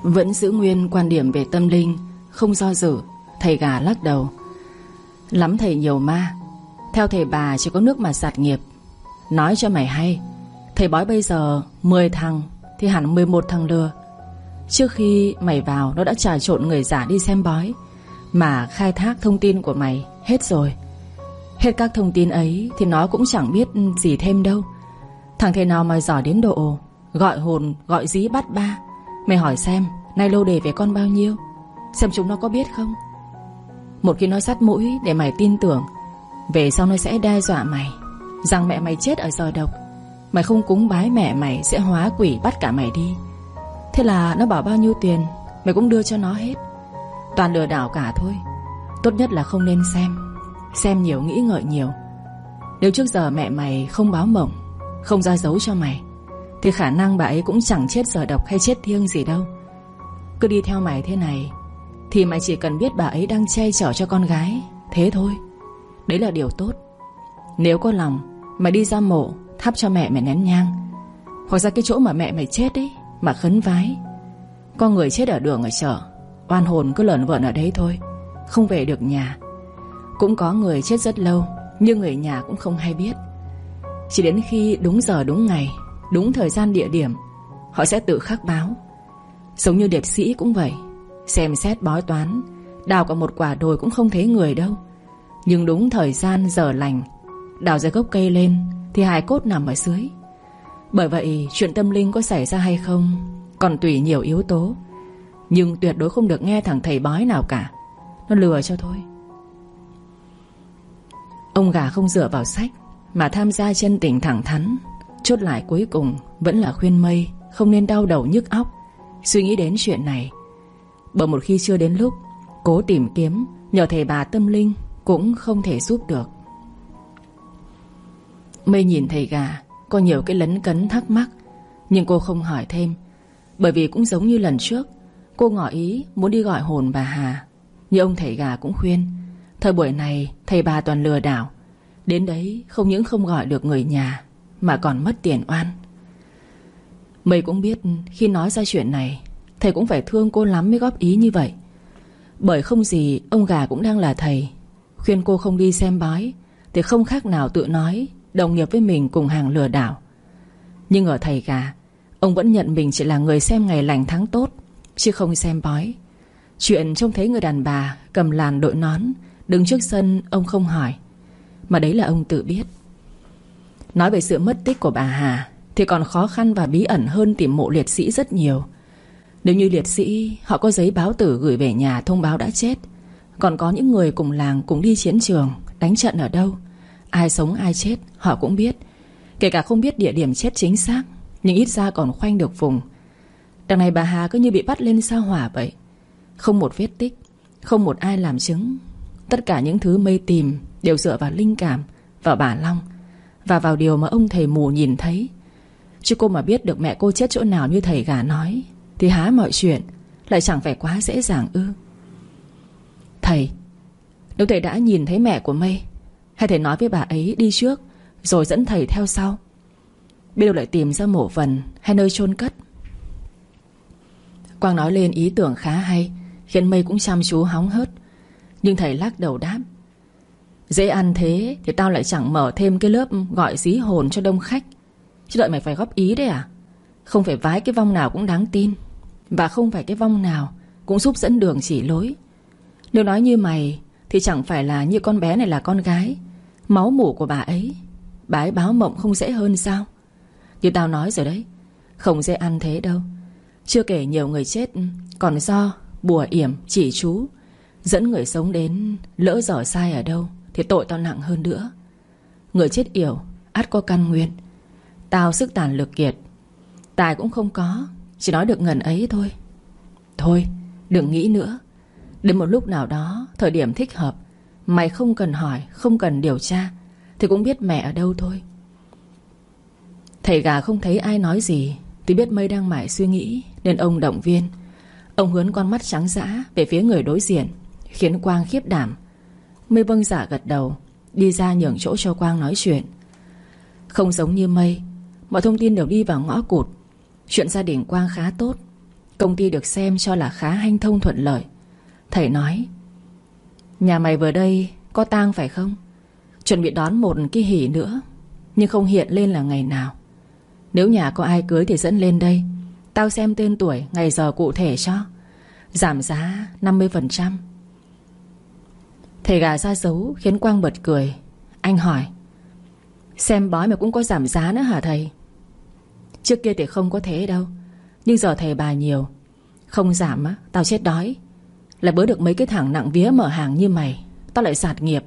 Vẫn giữ nguyên quan điểm về tâm linh, không do dự. Thầy gà lắc đầu. Lắm thầy nhiều ma. Theo thầy bà chỉ có nước mà sạt nghiệp. Nói cho mày hay, thầy bói bây giờ 10 thằng thì hẳn 11 thằng lừa. Trước khi mày vào, nó đã trà trộn người giả đi xem bói, mà khai thác thông tin của mày hết rồi. Hết các thông tin ấy thì nó cũng chẳng biết gì thêm đâu. Thằng thầy nào mà giỏi đến độ gọi hồn, gọi dí bắt ba. Mày hỏi xem nay lô đề về con bao nhiêu, xem chúng nó có biết không. Một khi nó sắt mũi để mày tin tưởng, về sau nó sẽ đe dọa mày rằng mẹ mày chết ở giờ độc, mày không cúng bái mẹ mày sẽ hóa quỷ bắt cả mày đi. Thế là nó bảo bao nhiêu tiền mày cũng đưa cho nó hết. Toàn lừa đảo cả thôi. Tốt nhất là không nên xem nhiều nghĩ ngợi nhiều. Nếu trước giờ mẹ mày không báo mộng, không ra dấu cho mày, thì khả năng bà ấy cũng chẳng chết giờ độc hay chết thiêng gì đâu. Cứ đi theo mày thế này thì mày chỉ cần biết bà ấy đang che chở cho con gái, thế thôi. Đấy là điều tốt. Nếu có lòng, mày đi ra mộ thắp cho mẹ mày nén nhang, hoặc ra cái chỗ mà mẹ mày chết ấy mà khấn vái. Có người chết ở đường ở chợ, oan hồn cứ lởn vởn ở đấy thôi, không về được nhà. Cũng có người chết rất lâu, nhưng người nhà cũng không hay biết. Chỉ đến khi đúng giờ đúng ngày, đúng thời gian địa điểm, họ sẽ tự khắc báo. Giống như liệt sĩ cũng vậy. Xem xét bói toán, đào cả một quả đồi cũng không thấy người đâu, nhưng đúng thời gian giờ lành, đào ra gốc cây lên thì hài cốt nằm ở dưới. Bởi vậy chuyện tâm linh có xảy ra hay không còn tùy nhiều yếu tố, nhưng tuyệt đối không được nghe thằng thầy bói nào cả. Nó lừa cho thôi. Ông gà không dựa vào sách mà tham gia chân tình thẳng thắn. Chốt lại cuối cùng vẫn là khuyên Mây không nên đau đầu nhức óc suy nghĩ đến chuyện này. Bởi một khi chưa đến lúc, cố tìm kiếm nhờ thầy bà tâm linh cũng không thể giúp được. Mây nhìn thầy gà có nhiều cái lấn cấn thắc mắc, nhưng cô không hỏi thêm. Bởi vì cũng giống như lần trước, cô ngỏ ý muốn đi gọi hồn bà Hà. Nhưng ông thầy gà cũng khuyên, thời buổi này thầy bà toàn lừa đảo, đến đấy không những không gọi được người nhà mà còn mất tiền oan. Mây cũng biết khi nói ra chuyện này, thầy cũng phải thương cô lắm mới góp ý như vậy. Bởi không gì ông gà cũng đang là thầy, khuyên cô không đi xem bói thì không khác nào tự nói đồng nghiệp với mình cùng hàng lừa đảo. Nhưng ở thầy gà, ông vẫn nhận mình chỉ là người xem ngày lành tháng tốt, chứ không xem bói. Chuyện trông thấy người đàn bà cầm làn đội nón đứng trước sân ông không hỏi, mà đấy là ông tự biết. Nói về sự mất tích của bà Hà thì còn khó khăn và bí ẩn hơn tìm mộ liệt sĩ rất nhiều. Nếu như liệt sĩ họ có giấy báo tử gửi về nhà thông báo đã chết, còn có những người cùng làng cùng đi chiến trường, đánh trận ở đâu, ai sống ai chết họ cũng biết. Kể cả không biết địa điểm chết chính xác, nhưng ít ra còn khoanh được vùng. Đằng này bà Hà cứ như bị bắt lên sao hỏa vậy. Không một vết tích, không một ai làm chứng. Tất cả những thứ Mây tìm đều dựa vào linh cảm, vào bà Long và vào điều mà ông thầy mù nhìn thấy. Chứ cô mà biết được mẹ cô chết chỗ nào như thầy gà nói thì há mọi chuyện lại chẳng phải quá dễ dàng ư? Thầy, nếu thầy đã nhìn thấy mẹ của Mây, hay thầy nói với bà ấy đi trước rồi dẫn thầy theo sau? Biết đâu lại tìm ra mộ phần hay nơi chôn cất. Quang nói lên ý tưởng khá hay, khiến Mây cũng chăm chú hóng hớt. Nhưng thầy lắc đầu đáp: dễ ăn thế thì tao lại chẳng mở thêm cái lớp gọi dí hồn cho đông khách. Chứ đợi mày phải góp ý đấy à? Không phải vái cái vong nào cũng đáng tin, và không phải cái vong nào cũng giúp dẫn đường chỉ lối. Nếu nói như mày thì chẳng phải là như con bé này là con gái, máu mủ của bà ấy báo mộng không dễ hơn sao? Như tao nói rồi đấy, không dễ ăn thế đâu. Chưa kể nhiều người chết còn do bùa yểm chỉ chú dẫn người sống đến, lỡ dở sai ở đâu thì tội tao nặng hơn nữa. Người chết yểu ắt có căn nguyên. Tao sức tàn lực kiệt, tài cũng không có, chỉ nói được ngần ấy thôi. Thôi đừng nghĩ nữa. Đến một lúc nào đó, thời điểm thích hợp, mày không cần hỏi, không cần điều tra thì cũng biết mẹ ở đâu thôi. Thầy gà không thấy ai nói gì thì biết Mây đang mải suy nghĩ, nên ông động viên. Ông hướng con mắt trắng dã về phía người đối diện, khiến Quang khiếp đảm. Mây vâng dạ gật đầu, đi ra nhường chỗ cho Quang nói chuyện. Không giống như Mây, mọi thông tin đều đi vào ngõ cụt. Chuyện gia đình Quang khá tốt. Công ty được xem cho là khá hanh thông thuận lợi. Thầy nói: nhà mày vừa đây có tang phải không? Chuẩn bị đón một cái hỷ nữa, nhưng không hiện lên là ngày nào. Nếu nhà có ai cưới thì dẫn lên đây, tao xem tên tuổi, ngày giờ cụ thể cho. Giảm giá 50%. Thầy gà ra dấu khiến Quang bật cười. Anh hỏi: xem bói mà cũng có giảm giá nữa hả thầy? Trước kia thì không có thế đâu, nhưng giờ thầy bà nhiều, không giảm á tao chết đói. Lại bớ được mấy cái thằng nặng vía mở hàng như mày, tao lại sạt nghiệp.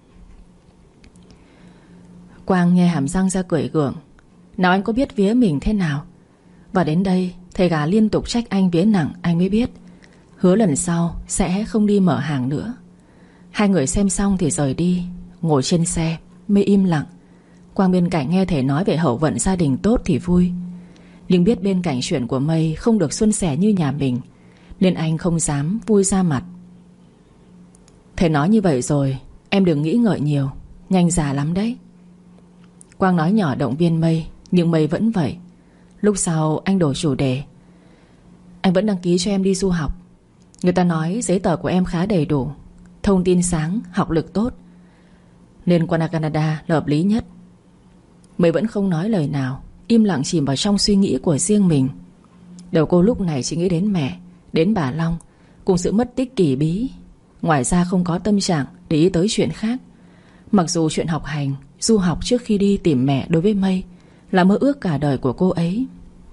Quang nghe hàm răng ra cười gượng. Nào anh có biết vía mình thế nào. Và đến đây thầy gà liên tục trách anh vía nặng. Anh mới biết, hứa lần sau sẽ không đi mở hàng nữa. Hai người xem xong thì rời đi. Ngồi trên xe Mây im lặng. Quang bên cạnh nghe thầy nói về hậu vận gia đình tốt thì vui, nhưng biết bên cạnh chuyện của Mây không được suôn sẻ như nhà mình, nên anh không dám vui ra mặt. Thầy nói như vậy rồi, em đừng nghĩ ngợi nhiều, nhanh già lắm đấy. Quang nói nhỏ động viên Mây, nhưng Mây vẫn vậy. Lúc sau anh đổi chủ đề: anh vẫn đăng ký cho em đi du học. Người ta nói giấy tờ của em khá đầy đủ, thông tin sáng, học lực tốt, nên qua Canada là hợp lý nhất. Mây vẫn không nói lời nào, im lặng chìm vào trong suy nghĩ của riêng mình. Đầu cô lúc này chỉ nghĩ đến mẹ, đến bà Long, cùng sự mất tích kỳ bí. Ngoài ra không có tâm trạng để ý tới chuyện khác. Mặc dù chuyện học hành, du học trước khi đi tìm mẹ đối với Mây là mơ ước cả đời của cô ấy.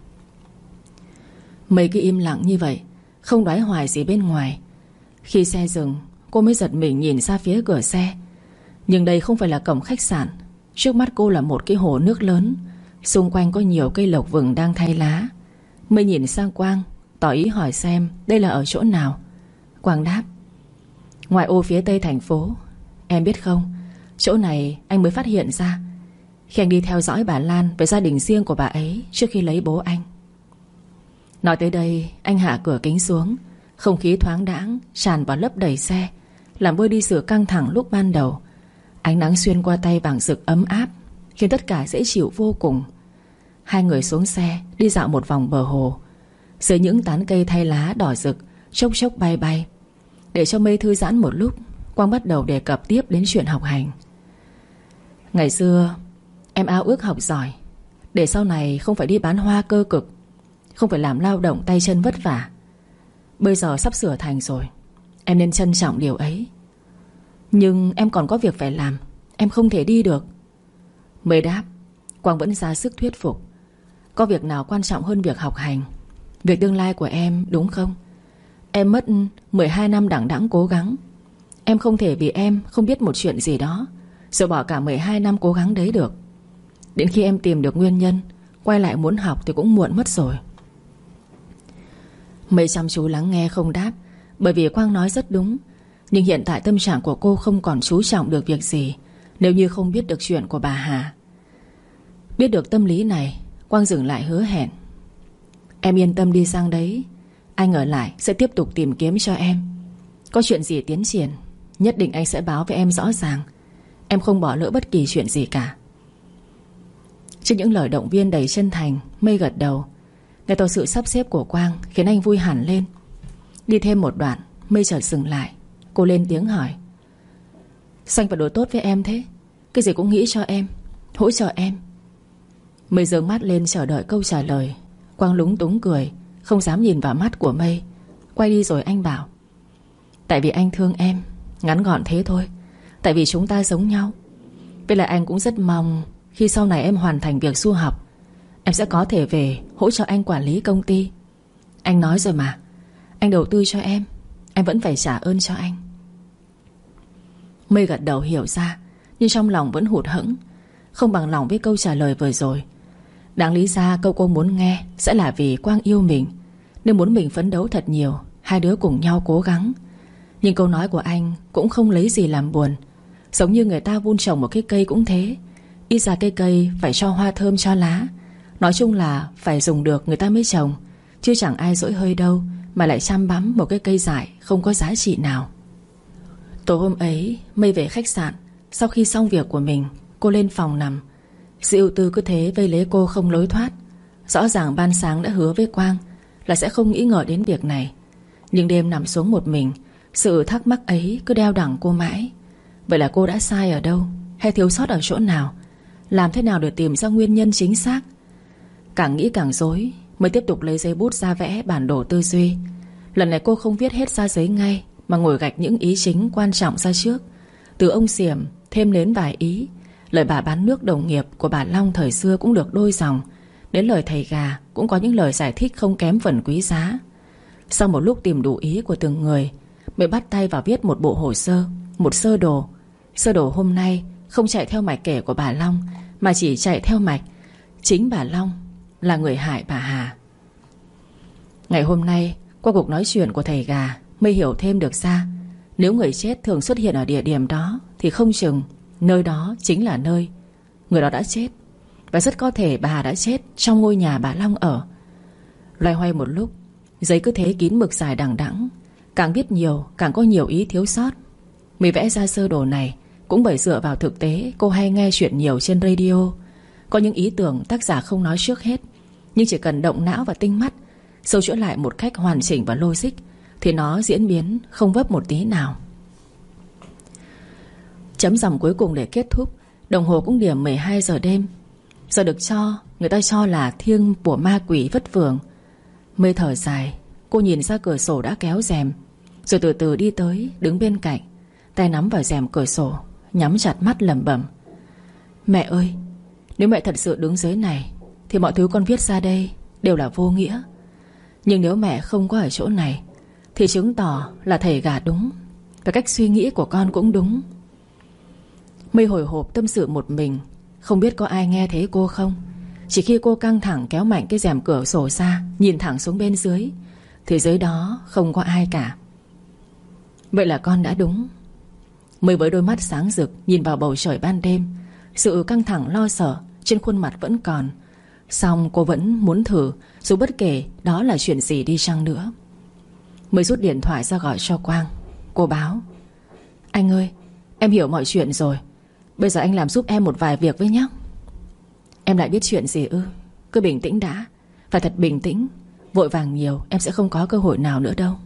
Mây cứ im lặng như vậy, không đoái hoài gì bên ngoài. Khi xe dừng, cô mới giật mình nhìn ra phía cửa xe. Nhưng đây không phải là cổng khách sạn. Trước mắt cô là một cái hồ nước lớn, xung quanh có nhiều cây lộc vừng đang thay lá. Mây nhìn sang Quang, tỏ ý hỏi xem đây là ở chỗ nào. Quang đáp: ngoài ô phía tây thành phố. Em biết không, chỗ này anh mới phát hiện ra khi anh đi theo dõi bà Lan về gia đình riêng của bà ấy trước khi lấy bố anh. Nói tới đây, anh hạ cửa kính xuống. Không khí thoáng đãng tràn vào lấp đầy xe, làm vơi đi sự căng thẳng lúc ban đầu. Ánh nắng xuyên qua tay vàng rực ấm áp, khiến tất cả dễ chịu vô cùng. Hai người xuống xe, đi dạo một vòng bờ hồ. Dưới những tán cây thay lá đỏ rực chốc chốc bay bay. Để cho Mây thư giãn một lúc, Quang bắt đầu đề cập tiếp đến chuyện học hành. Ngày xưa em ao ước học giỏi, để sau này không phải đi bán hoa cơ cực, không phải làm lao động tay chân vất vả. Bây giờ sắp sửa thành rồi, em nên trân trọng điều ấy. Nhưng em còn có việc phải làm, em không thể đi được. Mây đáp. Quang vẫn ra sức thuyết phục. Có việc nào quan trọng hơn việc học hành, việc tương lai của em, đúng không? Em mất 12 năm đằng đẵng cố gắng. Em không thể vì em không biết một chuyện gì đó rồi bỏ cả 12 năm cố gắng đấy được. Đến khi em tìm được nguyên nhân, quay lại muốn học thì cũng muộn mất rồi. Mây chăm chú lắng nghe không đáp, bởi vì Quang nói rất đúng. Nhưng hiện tại tâm trạng của cô không còn chú trọng được việc gì nếu như không biết được chuyện của bà Hà. Biết được tâm lý này, Quang dừng lại hứa hẹn: em yên tâm đi sang đấy, anh ở lại sẽ tiếp tục tìm kiếm cho em. Có chuyện gì tiến triển, nhất định anh sẽ báo với em rõ ràng. Em không bỏ lỡ bất kỳ chuyện gì cả. Trước những lời động viên đầy chân thành, Mây gật đầu. Nghe tôi sự sắp xếp của Quang khiến anh vui hẳn lên. Đi thêm một đoạn, Mây chợt dừng lại. Cô lên tiếng hỏi: sao anh phải đối tốt với em thế? Cái gì cũng nghĩ cho em, hỗ trợ em. Mây giương mắt lên chờ đợi câu trả lời. Quang lúng túng cười, không dám nhìn vào mắt của Mây. Quay đi rồi anh bảo: tại vì anh thương em, ngắn gọn thế thôi. Tại vì chúng ta giống nhau. Với lại anh cũng rất mong khi sau này em hoàn thành việc du học, em sẽ có thể về hỗ trợ anh quản lý công ty. Anh nói rồi mà, anh đầu tư cho em vẫn phải trả ơn cho anh. Mây gật đầu hiểu ra, nhưng trong lòng vẫn hụt hẫng, không bằng lòng với câu trả lời vừa rồi. Đáng lý ra câu cô muốn nghe sẽ là vì Quang yêu mình, nên muốn mình phấn đấu thật nhiều, hai đứa cùng nhau cố gắng. Nhưng câu nói của anh cũng không lấy gì làm buồn. Giống như người ta vun trồng một cái cây cũng thế, ít ra cây cây phải cho hoa thơm cho lá. Nói chung là phải dùng được người ta mới trồng, chứ chẳng ai dỗi hơi đâu mà lại chăm bắm một cái cây dại không có giá trị nào. Tối hôm ấy Mây về khách sạn. Sau khi xong việc của mình, cô lên phòng nằm. Sự ưu tư cứ thế vây lấy cô không lối thoát. Rõ ràng ban sáng đã hứa với Quang là sẽ không nghĩ ngợi đến việc này. Nhưng đêm nằm xuống một mình, sự thắc mắc ấy cứ đeo đẳng cô mãi. Vậy là cô đã sai ở đâu, hay thiếu sót ở chỗ nào? Làm thế nào để tìm ra nguyên nhân chính xác? Càng nghĩ càng rối, mới tiếp tục lấy giấy bút ra vẽ bản đồ tư duy. Lần này cô không viết hết ra giấy ngay, mà ngồi gạch những ý chính quan trọng ra trước. Từ ông Xiểm thêm đến vài ý. Lời bà bán nước đồng nghiệp của bà Long thời xưa cũng được đôi dòng. Đến lời thầy gà cũng có những lời giải thích không kém phần quý giá. Sau một lúc tìm đủ ý của từng người, mới bắt tay vào viết một bộ hồ sơ, một sơ đồ. Sơ đồ hôm nay không chạy theo mạch kể của bà Long, mà chỉ chạy theo mạch chính bà Long là người hại bà Hà. Ngày hôm nay, qua cuộc nói chuyện của thầy gà, mới hiểu thêm được ra, nếu người chết thường xuất hiện ở địa điểm đó thì không chừng nơi đó chính là nơi người đó đã chết. Và rất có thể bà Hà đã chết trong ngôi nhà bà Long ở. Loay hoay một lúc, giấy cứ thế kín mực dài đằng đẵng. Càng viết nhiều càng có nhiều ý thiếu sót. Mới vẽ ra sơ đồ này cũng bởi dựa vào thực tế cô hay nghe chuyện nhiều trên radio. Có những ý tưởng tác giả không nói trước hết, nhưng chỉ cần động não và tinh mắt, sâu chuỗi lại một cách hoàn chỉnh và logic, thì nó diễn biến không vấp một tí nào. Chấm dòng cuối cùng để kết thúc, đồng hồ cũng điểm 12 giờ đêm. Giờ được người ta cho là thiêng của ma quỷ vất vưởng. Mây thở dài, cô nhìn ra cửa sổ đã kéo rèm, rồi từ từ đi tới, đứng bên cạnh, tay nắm vào rèm cửa sổ, nhắm chặt mắt lẩm bẩm: Mẹ ơi, nếu mẹ thật sự đứng dưới này thì mọi thứ con viết ra đây đều là vô nghĩa. Nhưng nếu mẹ không có ở chỗ này thì chứng tỏ là thầy gà đúng, và cách suy nghĩ của con cũng đúng. Mây hồi hộp tâm sự một mình, không biết có ai nghe thấy cô không. Chỉ khi cô căng thẳng kéo mạnh cái rèm cửa sổ ra, nhìn thẳng xuống bên dưới, thì dưới đó không có ai cả. Vậy là con đã đúng. Mây với đôi mắt sáng rực nhìn vào bầu trời ban đêm. Sự căng thẳng lo sợ trên khuôn mặt vẫn còn, song cô vẫn muốn thử, dù bất kể đó là chuyện gì đi chăng nữa. Mới rút điện thoại ra gọi cho Quang. Cô báo: Anh ơi, em hiểu mọi chuyện rồi. Bây giờ anh làm giúp em một vài việc với nhé. Em lại biết chuyện gì ư? Cứ bình tĩnh đã. Phải thật bình tĩnh. Vội vàng nhiều em sẽ không có cơ hội nào nữa đâu.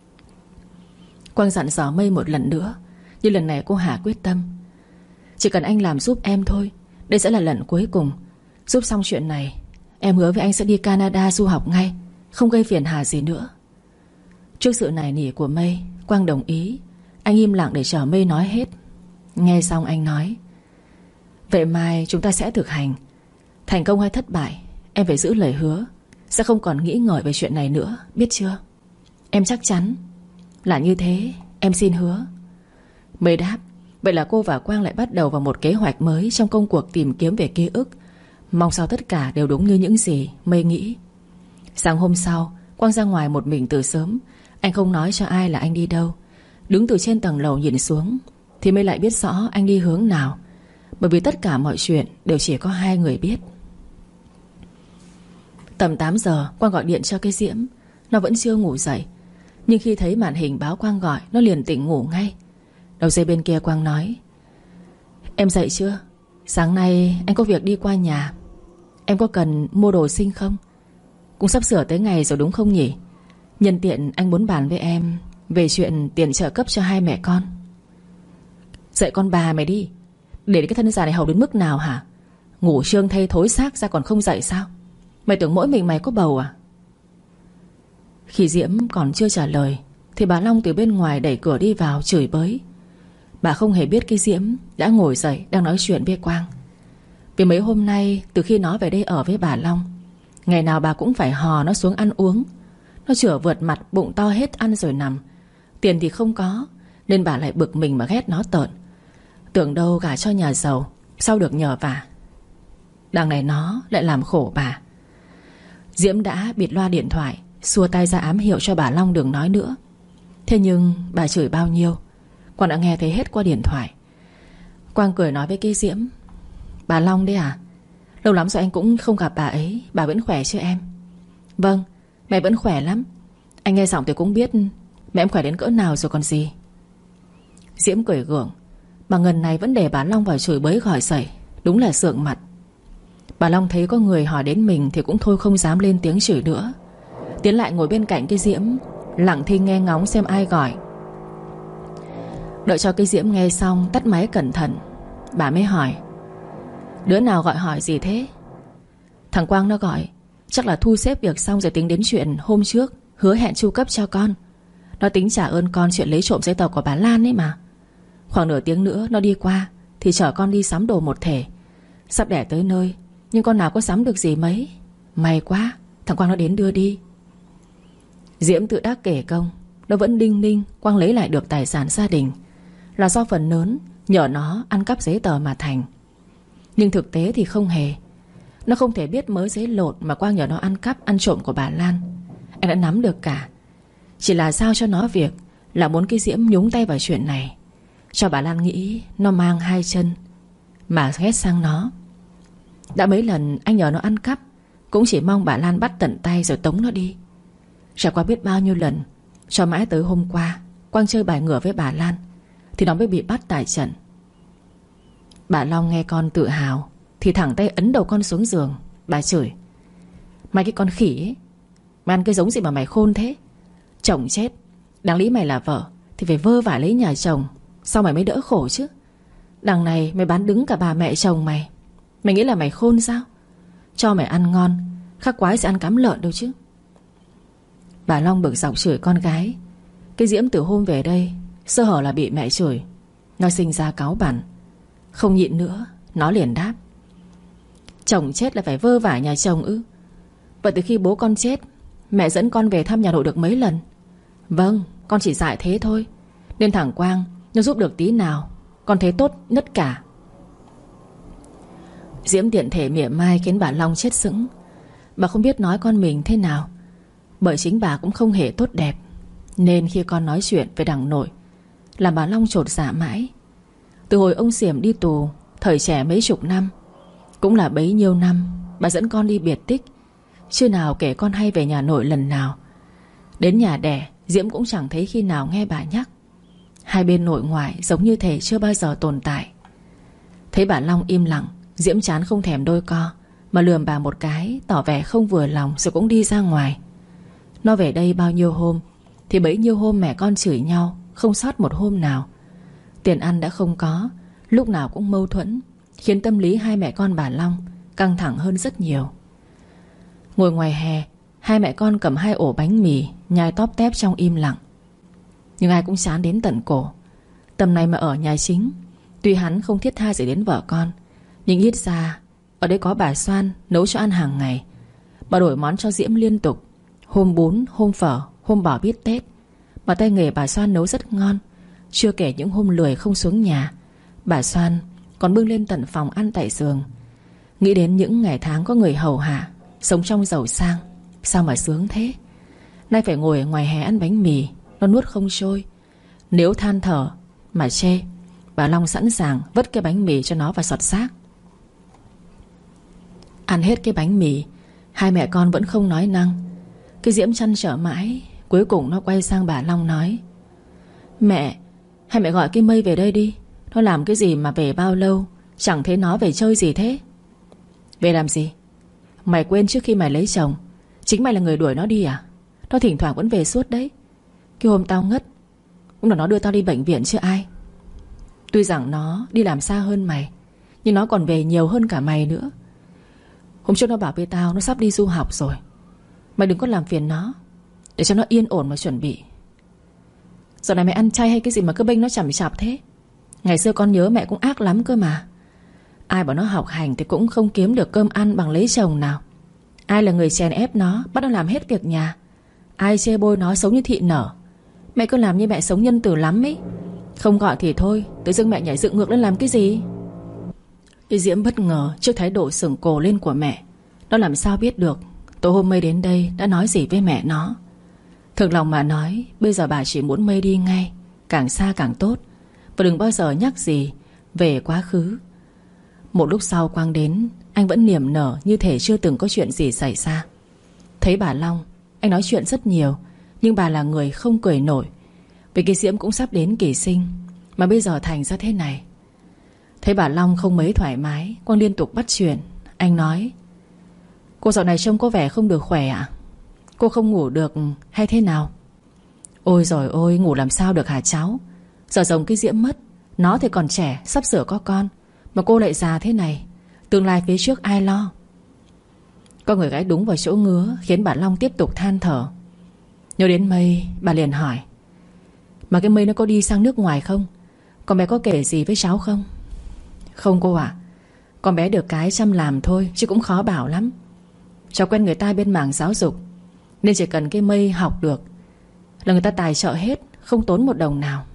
Quang dặn dò Mây một lần nữa, nhưng lần này cô Hà quyết tâm: Chỉ cần anh làm giúp em thôi. Đây sẽ là lần cuối cùng. Giúp xong chuyện này, em hứa với anh sẽ đi Canada du học ngay, không gây phiền hà gì nữa. Trước sự nài nỉ của Mây, Quang đồng ý. Anh im lặng để chờ Mây nói hết. Nghe xong anh nói: Vậy mai chúng ta sẽ thực hành. Thành công hay thất bại, em phải giữ lời hứa, sẽ không còn nghĩ ngợi về chuyện này nữa, biết chưa? Em chắc chắn là như thế, em xin hứa. Mây đáp. Vậy là cô và Quang lại bắt đầu vào một kế hoạch mới trong công cuộc tìm kiếm về ký ức. Mong sao tất cả đều đúng như những gì Mây nghĩ. Sáng hôm sau, Quang ra ngoài một mình từ sớm. Anh không nói cho ai là anh đi đâu. Đứng từ trên tầng lầu nhìn xuống thì Mây lại biết rõ anh đi hướng nào, bởi vì tất cả mọi chuyện đều chỉ có hai người biết. Tầm 8 giờ Quang gọi điện cho cái Diễm. Nó vẫn chưa ngủ dậy, nhưng khi thấy màn hình báo Quang gọi, nó liền tỉnh ngủ ngay. Đầu dây bên kia Quang nói: Em dậy chưa? Sáng nay anh có việc đi qua nhà. Em có cần mua đồ sinh không? Cũng sắp sửa tới ngày rồi đúng không nhỉ? Nhân tiện anh muốn bàn với em về chuyện tiền trợ cấp cho hai mẹ con. Dậy con bà mày đi. Để cái thân già này hầu đến mức nào hả? Ngủ trương thay thối xác ra còn không dậy sao? Mày tưởng mỗi mình mày có bầu à? Khi Diễm còn chưa trả lời thì bà Long từ bên ngoài đẩy cửa đi vào chửi bới. Bà không hề biết cái Diễm đã ngồi dậy đang nói chuyện với Quang. Vì mấy hôm nay từ khi nó về đây ở với bà Long, ngày nào bà cũng phải hò nó xuống ăn uống. Nó chửa vượt mặt, bụng to hết ăn rồi nằm. Tiền thì không có, nên bà lại bực mình mà ghét nó tợn. Tưởng đâu gả cho nhà giàu, sao được nhờ vả. Đằng này nó lại làm khổ bà. Diễm đã bịt loa điện thoại, xua tay ra ám hiệu cho bà Long đừng nói nữa. Thế nhưng bà chửi bao nhiêu Quang đã nghe thấy hết qua điện thoại. Quang cười nói với cái Diễm: Bà Long đấy à? Lâu lắm rồi anh cũng không gặp bà ấy. Bà vẫn khỏe chứ em? Vâng, mẹ vẫn khỏe lắm. Anh nghe giọng thì cũng biết mẹ em khỏe đến cỡ nào rồi còn gì. Diễm cười gượng, mà ngần này vẫn để bà Long vào chửi bới gọi sẩy. Đúng là sượng mặt. Bà Long thấy có người hỏi đến mình thì cũng thôi không dám lên tiếng chửi nữa. tiến lại ngồi bên cạnh cái Diễm, lặng thinh nghe ngóng xem ai gọi. Đợi cho cái Diễm nghe xong tắt máy cẩn thận, bà mới hỏi: đứa nào gọi hỏi gì thế? Thằng Quang nó gọi. Chắc là thu xếp việc xong rồi tính đến chuyện hôm trước hứa hẹn chu cấp cho con. Nó tính trả ơn con chuyện lấy trộm giấy tờ của bà Lan ấy mà. Khoảng nửa tiếng nữa nó đi qua thì chở con đi sắm đồ một thể. Sắp đẻ tới nơi, nhưng con nào có sắm được gì mấy. May quá, thằng Quang nó đến đưa đi. Diễm tự đắc kể công. Nó vẫn đinh ninh Quang lấy lại được tài sản gia đình là do phần lớn nhờ nó ăn cắp giấy tờ mà thành. Nhưng thực tế thì không hề. Nó không thể biết mớ giấy lộn mà Quang nhờ nó ăn cắp ăn trộm của bà Lan. Anh đã nắm được cả. Chỉ là giao cho nó việc là muốn cái Diễm nhúng tay vào chuyện này, cho bà Lan nghĩ nó mang hai chân mà ghét sang nó. Đã mấy lần anh nhờ nó ăn cắp cũng chỉ mong bà Lan bắt tận tay rồi tống nó đi. Trải qua biết bao nhiêu lần, cho mãi tới hôm qua Quang chơi bài ngửa với bà Lan thì nó mới bị bắt tại trận. Bà Long nghe con tự hào thì thẳng tay ấn đầu con xuống giường. Bà chửi: mày cái con khỉ ấy, mày ăn cái giống gì mà mày khôn thế? Chồng chết, đáng lý mày là vợ thì phải vơ vả lấy nhà chồng, sao mày mới đỡ khổ chứ? Đằng này mày bán đứng cả bà mẹ chồng mày. Mày nghĩ là mày khôn sao? Cho mày ăn ngon, khắc quái sẽ ăn cám lợn đâu chứ. Bà Long bực dọc chửi con gái. Cái Diễm từ hôm về đây sơ hở là bị mẹ chửi. Nó sinh ra cáu bẳn. Không nhịn nữa, nó liền đáp: chồng chết là phải vơ vả nhà chồng ư? Vậy từ khi bố con chết, mẹ dẫn con về thăm nhà nội được mấy lần? Vâng, con chỉ dạy thế thôi. Nên thằng Quang nó giúp được tí nào con thấy tốt nhất cả. Diễm tiện thể mỉa mai khiến bà Long chết sững. Bà không biết nói con mình thế nào, bởi chính bà cũng không hề tốt đẹp. Nên khi con nói chuyện về đằng nội làm bà Long chột dạ mãi. Từ hồi ông Xiểm đi tù thời trẻ mấy chục năm, cũng là bấy nhiêu năm bà dẫn con đi biệt tích, chưa nào kể con hay về nhà nội lần nào. Đến nhà đẻ Diễm cũng chẳng thấy khi nào nghe bà nhắc. Hai bên nội ngoại giống như thể chưa bao giờ tồn tại. Thấy bà Long im lặng, Diễm chán không thèm đôi co mà lườm bà một cái, tỏ vẻ không vừa lòng rồi cũng đi ra ngoài. Nó về đây bao nhiêu hôm thì bấy nhiêu hôm mẹ con chửi nhau, không sót một hôm nào. Tiền ăn đã không có, lúc nào cũng mâu thuẫn, khiến tâm lý hai mẹ con bà Long căng thẳng hơn rất nhiều. Ngồi ngoài hè, hai mẹ con cầm hai ổ bánh mì nhai tóp tép trong im lặng. Nhưng ai cũng chán đến tận cổ. Tầm này mà ở nhà chính, tuy hắn không thiết tha gì đến vợ con, nhưng ít ra ở đây có bà Soan nấu cho ăn hàng ngày. Bà đổi món cho Diễm liên tục, hôm bún, hôm phở, hôm bò bít tết. Mà tay nghề bà Soan nấu rất ngon. Chưa kể những hôm lười không xuống nhà, bà Soan còn bưng lên tận phòng ăn tại giường. Nghĩ đến những ngày tháng có người hầu hạ, sống trong giàu sang, sao mà sướng thế. Nay phải ngồi ở ngoài hè ăn bánh mì, nó nuốt không trôi. Nếu than thở mà chê, bà Long sẵn sàng vứt cái bánh mì cho nó vào xọt xác. Ăn hết cái bánh mì, hai mẹ con vẫn không nói năng. Cái Diễm trăn trở mãi, cuối cùng nó quay sang bà Long nói: mẹ, hay mẹ gọi cái Mây về đây đi. Nó làm cái gì mà về bao lâu chẳng thấy nó về chơi gì thế. Về làm gì? Mày quên trước khi mày lấy chồng chính mày là người đuổi nó đi à? Nó thỉnh thoảng vẫn về suốt đấy. Cái hôm tao ngất cũng là nó đưa tao đi bệnh viện chứ ai. Tuy rằng nó đi làm xa hơn mày, nhưng nó còn về nhiều hơn cả mày nữa. Hôm trước nó bảo với tao nó sắp đi du học rồi. Mày đừng có làm phiền nó, để cho nó yên ổn mà chuẩn bị. Giờ này mày ăn chay hay cái gì mà cứ bênh nó chằm chạp thế? Ngày xưa con nhớ mẹ cũng ác lắm cơ mà. Ai bảo nó học hành thì cũng không kiếm được cơm ăn bằng lấy chồng nào. Ai là người chèn ép nó, bắt nó làm hết việc nhà. Ai chê bôi nó sống như thị nở. Mẹ cứ làm như mẹ sống nhân từ lắm ấy. Không gọi thì thôi, tự dưng mẹ nhảy dựng ngược lên làm cái gì? Cái Diễm bất ngờ trước thái độ sừng cổ lên của mẹ. Nó làm sao biết được tối hôm Mây đến đây đã nói gì với mẹ nó. Thực lòng mà nói, bây giờ bà chỉ muốn Mây đi ngay, càng xa càng tốt, và đừng bao giờ nhắc gì về quá khứ. Một lúc sau Quang đến, anh vẫn niềm nở như thể chưa từng có chuyện gì xảy ra. Thấy bà Long, anh nói chuyện rất nhiều, nhưng bà là người không cười nổi. Vì cái Diễm cũng sắp đến kỳ sinh, mà bây giờ thành ra thế này. Thấy bà Long không mấy thoải mái, Quang liên tục bắt chuyện. Anh nói: cô dạo này trông có vẻ không được khỏe ạ? Cô không ngủ được hay thế nào? Ôi giời ơi, ngủ làm sao được hả cháu? Giờ giống cái Diễm mất, nó thì còn trẻ, sắp sửa có con, mà cô lại già thế này, tương lai phía trước ai lo? Có người gãy đúng vào chỗ ngứa, khiến bà Long tiếp tục than thở. Nhớ đến Mây, bà liền hỏi: Mà cái Mây nó có đi sang nước ngoài không? Con bé có kể gì với cháu không? Không cô ạ. Con bé được cái chăm làm thôi, chứ cũng khó bảo lắm. Cháu quen người ta bên mảng giáo dục, nên chỉ cần cái Mây học được là người ta tài trợ hết, không tốn một đồng nào.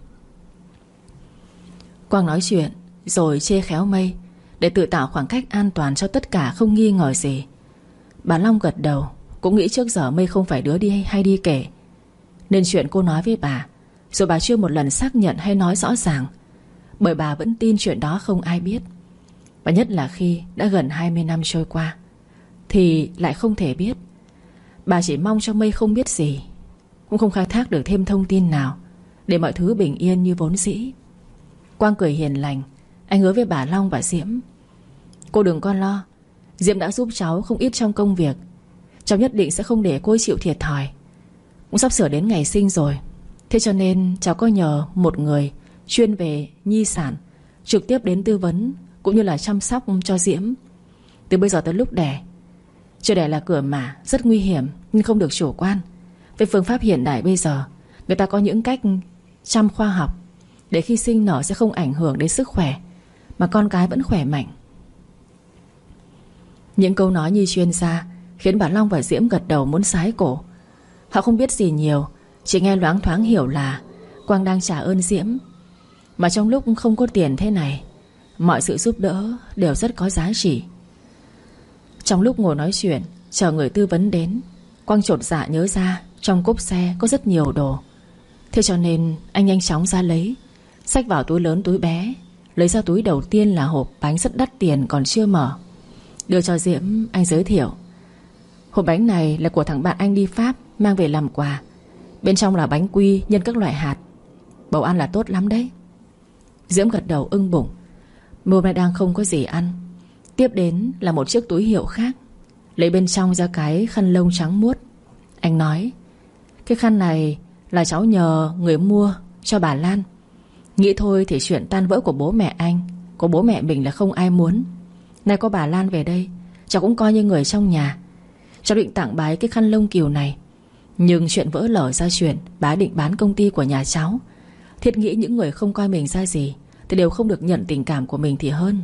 Quang nói chuyện rồi chê khéo Mây, để tự tạo khoảng cách an toàn cho tất cả không nghi ngờ gì. Bà Long gật đầu, cũng nghĩ trước giờ Mây không phải đứa đi hay đi kể, nên chuyện cô nói với bà, rồi bà chưa một lần xác nhận hay nói rõ ràng, bởi bà vẫn tin chuyện đó không ai biết. Và nhất là khi đã gần 20 năm trôi qua thì lại không thể biết. Bà chỉ mong cho Mây không biết gì, cũng không khai thác được thêm thông tin nào, để mọi thứ bình yên như vốn dĩ. Quang cười hiền lành. Anh hứa với bà Long và Diễm: Cô đừng có lo, Diễm đã giúp cháu không ít trong công việc. Cháu nhất định sẽ không để cô ấy chịu thiệt thòi. Cũng sắp sửa đến ngày sinh rồi, thế cho nên cháu có nhờ một người chuyên về nhi sản trực tiếp đến tư vấn cũng như là chăm sóc cho Diễm từ bây giờ tới lúc đẻ. Chưa đẻ là cửa mà rất nguy hiểm, nhưng không được chủ quan. Với phương pháp hiện đại bây giờ, người ta có những cách chăm khoa học để khi sinh nở sẽ không ảnh hưởng đến sức khỏe, mà con cái vẫn khỏe mạnh. Những câu nói như chuyên gia khiến bà Long và Diễm gật đầu muốn sái cổ. Họ không biết gì nhiều, chỉ nghe loáng thoáng hiểu là Quang đang trả ơn Diễm. Mà trong lúc không có tiền thế này, mọi sự giúp đỡ đều rất có giá trị. Trong lúc ngồi nói chuyện chờ người tư vấn đến, Quang chột dạ nhớ ra trong cốp xe có rất nhiều đồ. Thế cho nên anh nhanh chóng ra lấy, xách vào túi lớn túi bé, lấy ra túi đầu tiên là hộp bánh rất đắt tiền còn chưa mở, đưa cho Diễm. Anh giới thiệu: Hộp bánh này là của thằng bạn anh đi Pháp mang về làm quà. Bên trong là bánh quy nhân các loại hạt, bầu ăn là tốt lắm đấy. Diễm gật đầu ưng bụng. Hôm nay đang không có gì ăn. Tiếp đến là một chiếc túi hiệu khác, lấy bên trong ra cái khăn lông trắng muốt. Anh nói: Cái khăn này là cháu nhờ người mua cho bà Lan. Nghĩ thôi thì chuyện tan vỡ của bố mẹ anh, của bố mẹ mình là không ai muốn. Nay có bà Lan về đây, cháu cũng coi như người trong nhà. Cháu định tặng bà ấy cái khăn lông cừu này, nhưng chuyện vỡ lở ra chuyện bà định bán công ty của nhà cháu. Thiết nghĩ những người không coi mình ra gì thì đều không được nhận tình cảm của mình thì hơn.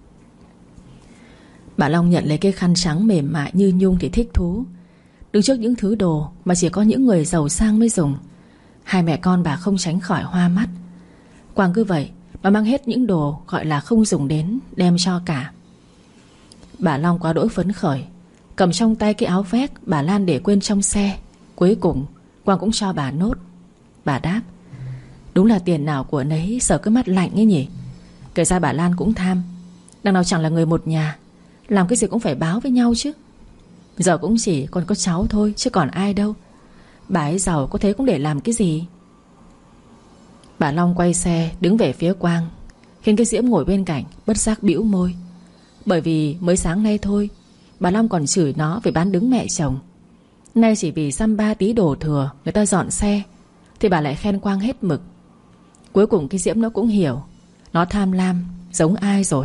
Bà Long nhận lấy cái khăn trắng mềm mại như nhung thì thích thú. Đứng trước những thứ đồ mà chỉ có những người giàu sang mới dùng, hai mẹ con bà không tránh khỏi hoa mắt. Quang cứ vậy mà mang hết những đồ gọi là không dùng đến đem cho cả. Bà Long quá đỗi phấn khởi, cầm trong tay cái áo vest bà Lan để quên trong xe. Cuối cùng Quang cũng cho bà nốt. Bà đáp: Đúng là tiền nào của nấy, sợ cái mắt lạnh ấy nhỉ. Kể ra bà Lan cũng tham, đằng nào chẳng là người một nhà, làm cái gì cũng phải báo với nhau chứ. Giờ cũng chỉ còn có cháu thôi chứ còn ai đâu. Bà ấy giàu có thế cũng để làm cái gì. Bà Long quay xe đứng về phía Quang, khiến cái Diễm ngồi bên cạnh bất giác bĩu môi. Bởi vì mới sáng nay thôi bà Long còn chửi nó về bán đứng mẹ chồng. Nay chỉ vì dăm ba tí đồ thừa người ta dọn xe thì bà lại khen Quang hết mực. Cuối cùng cái Diễm nó cũng hiểu nó tham lam giống ai rồi.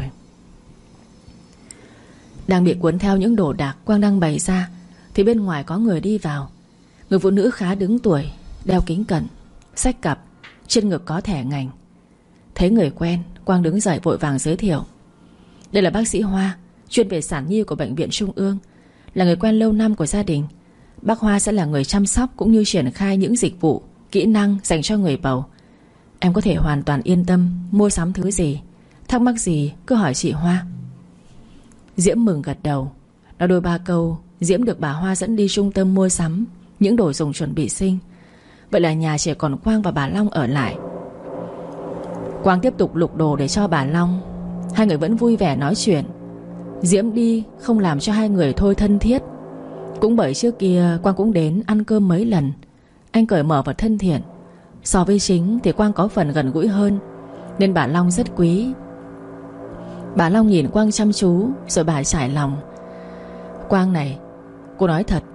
Đang bị cuốn theo những đồ đạc Quang đang bày ra thì bên ngoài có người đi vào. Người phụ nữ khá đứng tuổi, đeo kính cận, xách cặp, trên ngực có thẻ ngành. Thấy người quen, Quang đứng dậy vội vàng giới thiệu: Đây là bác sĩ Hoa, chuyên về sản nhi của Bệnh viện Trung ương, là người quen lâu năm của gia đình. Bác Hoa sẽ là người chăm sóc cũng như triển khai những dịch vụ, kỹ năng dành cho người bầu. Em có thể hoàn toàn yên tâm mua sắm thứ gì, thắc mắc gì cứ hỏi chị Hoa. Diễm mừng gật đầu. Nói đôi ba câu, Diễm được bà Hoa dẫn đi trung tâm mua sắm những đồ dùng chuẩn bị sinh. Vậy là nhà chỉ còn Quang và bà Long ở lại. Quang tiếp tục lục đồ để cho bà Long. Hai người vẫn vui vẻ nói chuyện. Diễm đi không làm cho hai người thôi thân thiết. Cũng bởi trước kia Quang cũng đến ăn cơm mấy lần. Anh cởi mở và thân thiện. So với Chính thì Quang có phần gần gũi hơn, nên bà Long rất quý. Bà Long nhìn Quang chăm chú rồi bà trải lòng: Quang này, cô nói thật,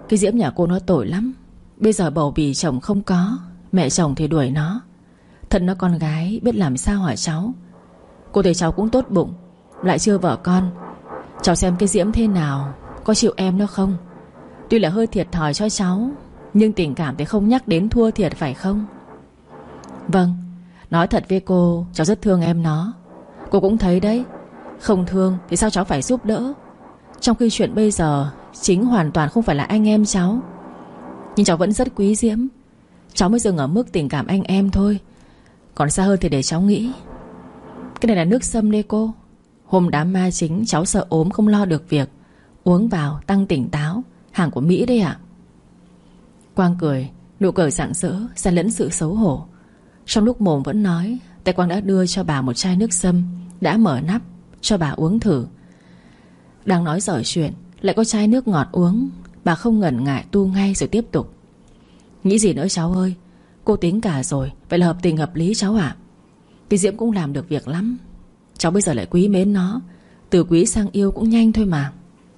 Cái Diễm nhà cô nó tội lắm. Bây giờ bầu bì chồng không có, mẹ chồng thì đuổi nó. Thân nó con gái biết làm sao hả cháu. Cô thấy cháu cũng tốt bụng, lại chưa vợ con. Cháu xem cái Diễm thế nào, có chịu em nó không? Tuy là hơi thiệt thòi cho cháu, nhưng tình cảm thì không nhắc đến thua thiệt phải không? Vâng, nói thật với cô, cháu rất thương em nó. Cô cũng thấy đấy. Không thương thì sao cháu phải giúp đỡ? Trong khi chuyện bây giờ chính hoàn toàn không phải là anh em cháu. Nhưng cháu vẫn rất quý Diễm. Cháu mới dừng ở mức tình cảm anh em thôi. Còn xa hơn thì để cháu nghĩ. Cái này là nước sâm đây cô. Hôm đám ma chính cháu sợ ốm không lo được việc, uống vào tăng tỉnh táo. Hàng của Mỹ đấy ạ. Quang cười, nụ cười rạng rỡ xen lẫn sự xấu hổ. Trong lúc mồm vẫn nói, tay Quang đã đưa cho bà một chai nước sâm, đã mở nắp cho bà uống thử. Đang nói dở chuyện, lại có chai nước ngọt uống. Bà không ngần ngại tu ngay rồi tiếp tục. Nghĩ gì nữa cháu ơi, cô tính cả rồi. Vậy là hợp tình hợp lý cháu ạ. Cái Diễm cũng làm được việc lắm. Cháu bây giờ lại quý mến nó. Từ quý sang yêu cũng nhanh thôi mà.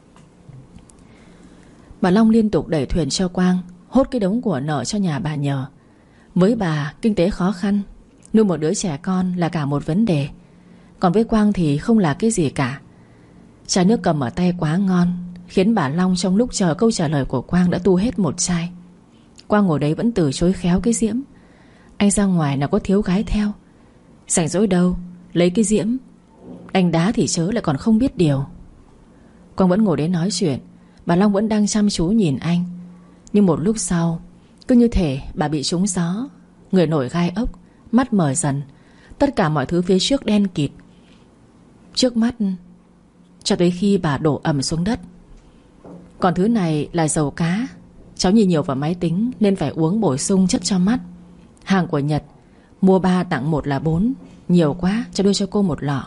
Bà Long liên tục đẩy thuyền cho Quang, hốt cái đống của nợ cho nhà bà nhờ. Với bà, kinh tế khó khăn, nuôi một đứa trẻ con là cả một vấn đề. Còn với Quang thì không là cái gì cả. Chai nước cầm ở tay quá ngon, khiến bà Long trong lúc chờ câu trả lời của Quang đã tu hết một chai. Quang ngồi đấy vẫn từ chối khéo cái Diễm. Anh ra ngoài nào có thiếu gái theo. Rảnh rỗi đâu, lấy cái Diễm. Đánh đá thì chớ lại còn không biết điều. Quang vẫn ngồi đấy nói chuyện. Bà Long vẫn đang chăm chú nhìn anh. Nhưng một lúc sau, cứ như thể bà bị trúng gió. Người nổi gai ốc, mắt mở dần. Tất cả mọi thứ phía trước đen kịt trước mắt, cho tới khi bà đổ ầm xuống đất. Còn thứ này là dầu cá. Cháu nhìn nhiều vào máy tính nên phải uống bổ sung chất cho mắt. Hàng của Nhật, mua 3 tặng 1 là 4. Nhiều quá, cháu đưa cho cô 1 lọ.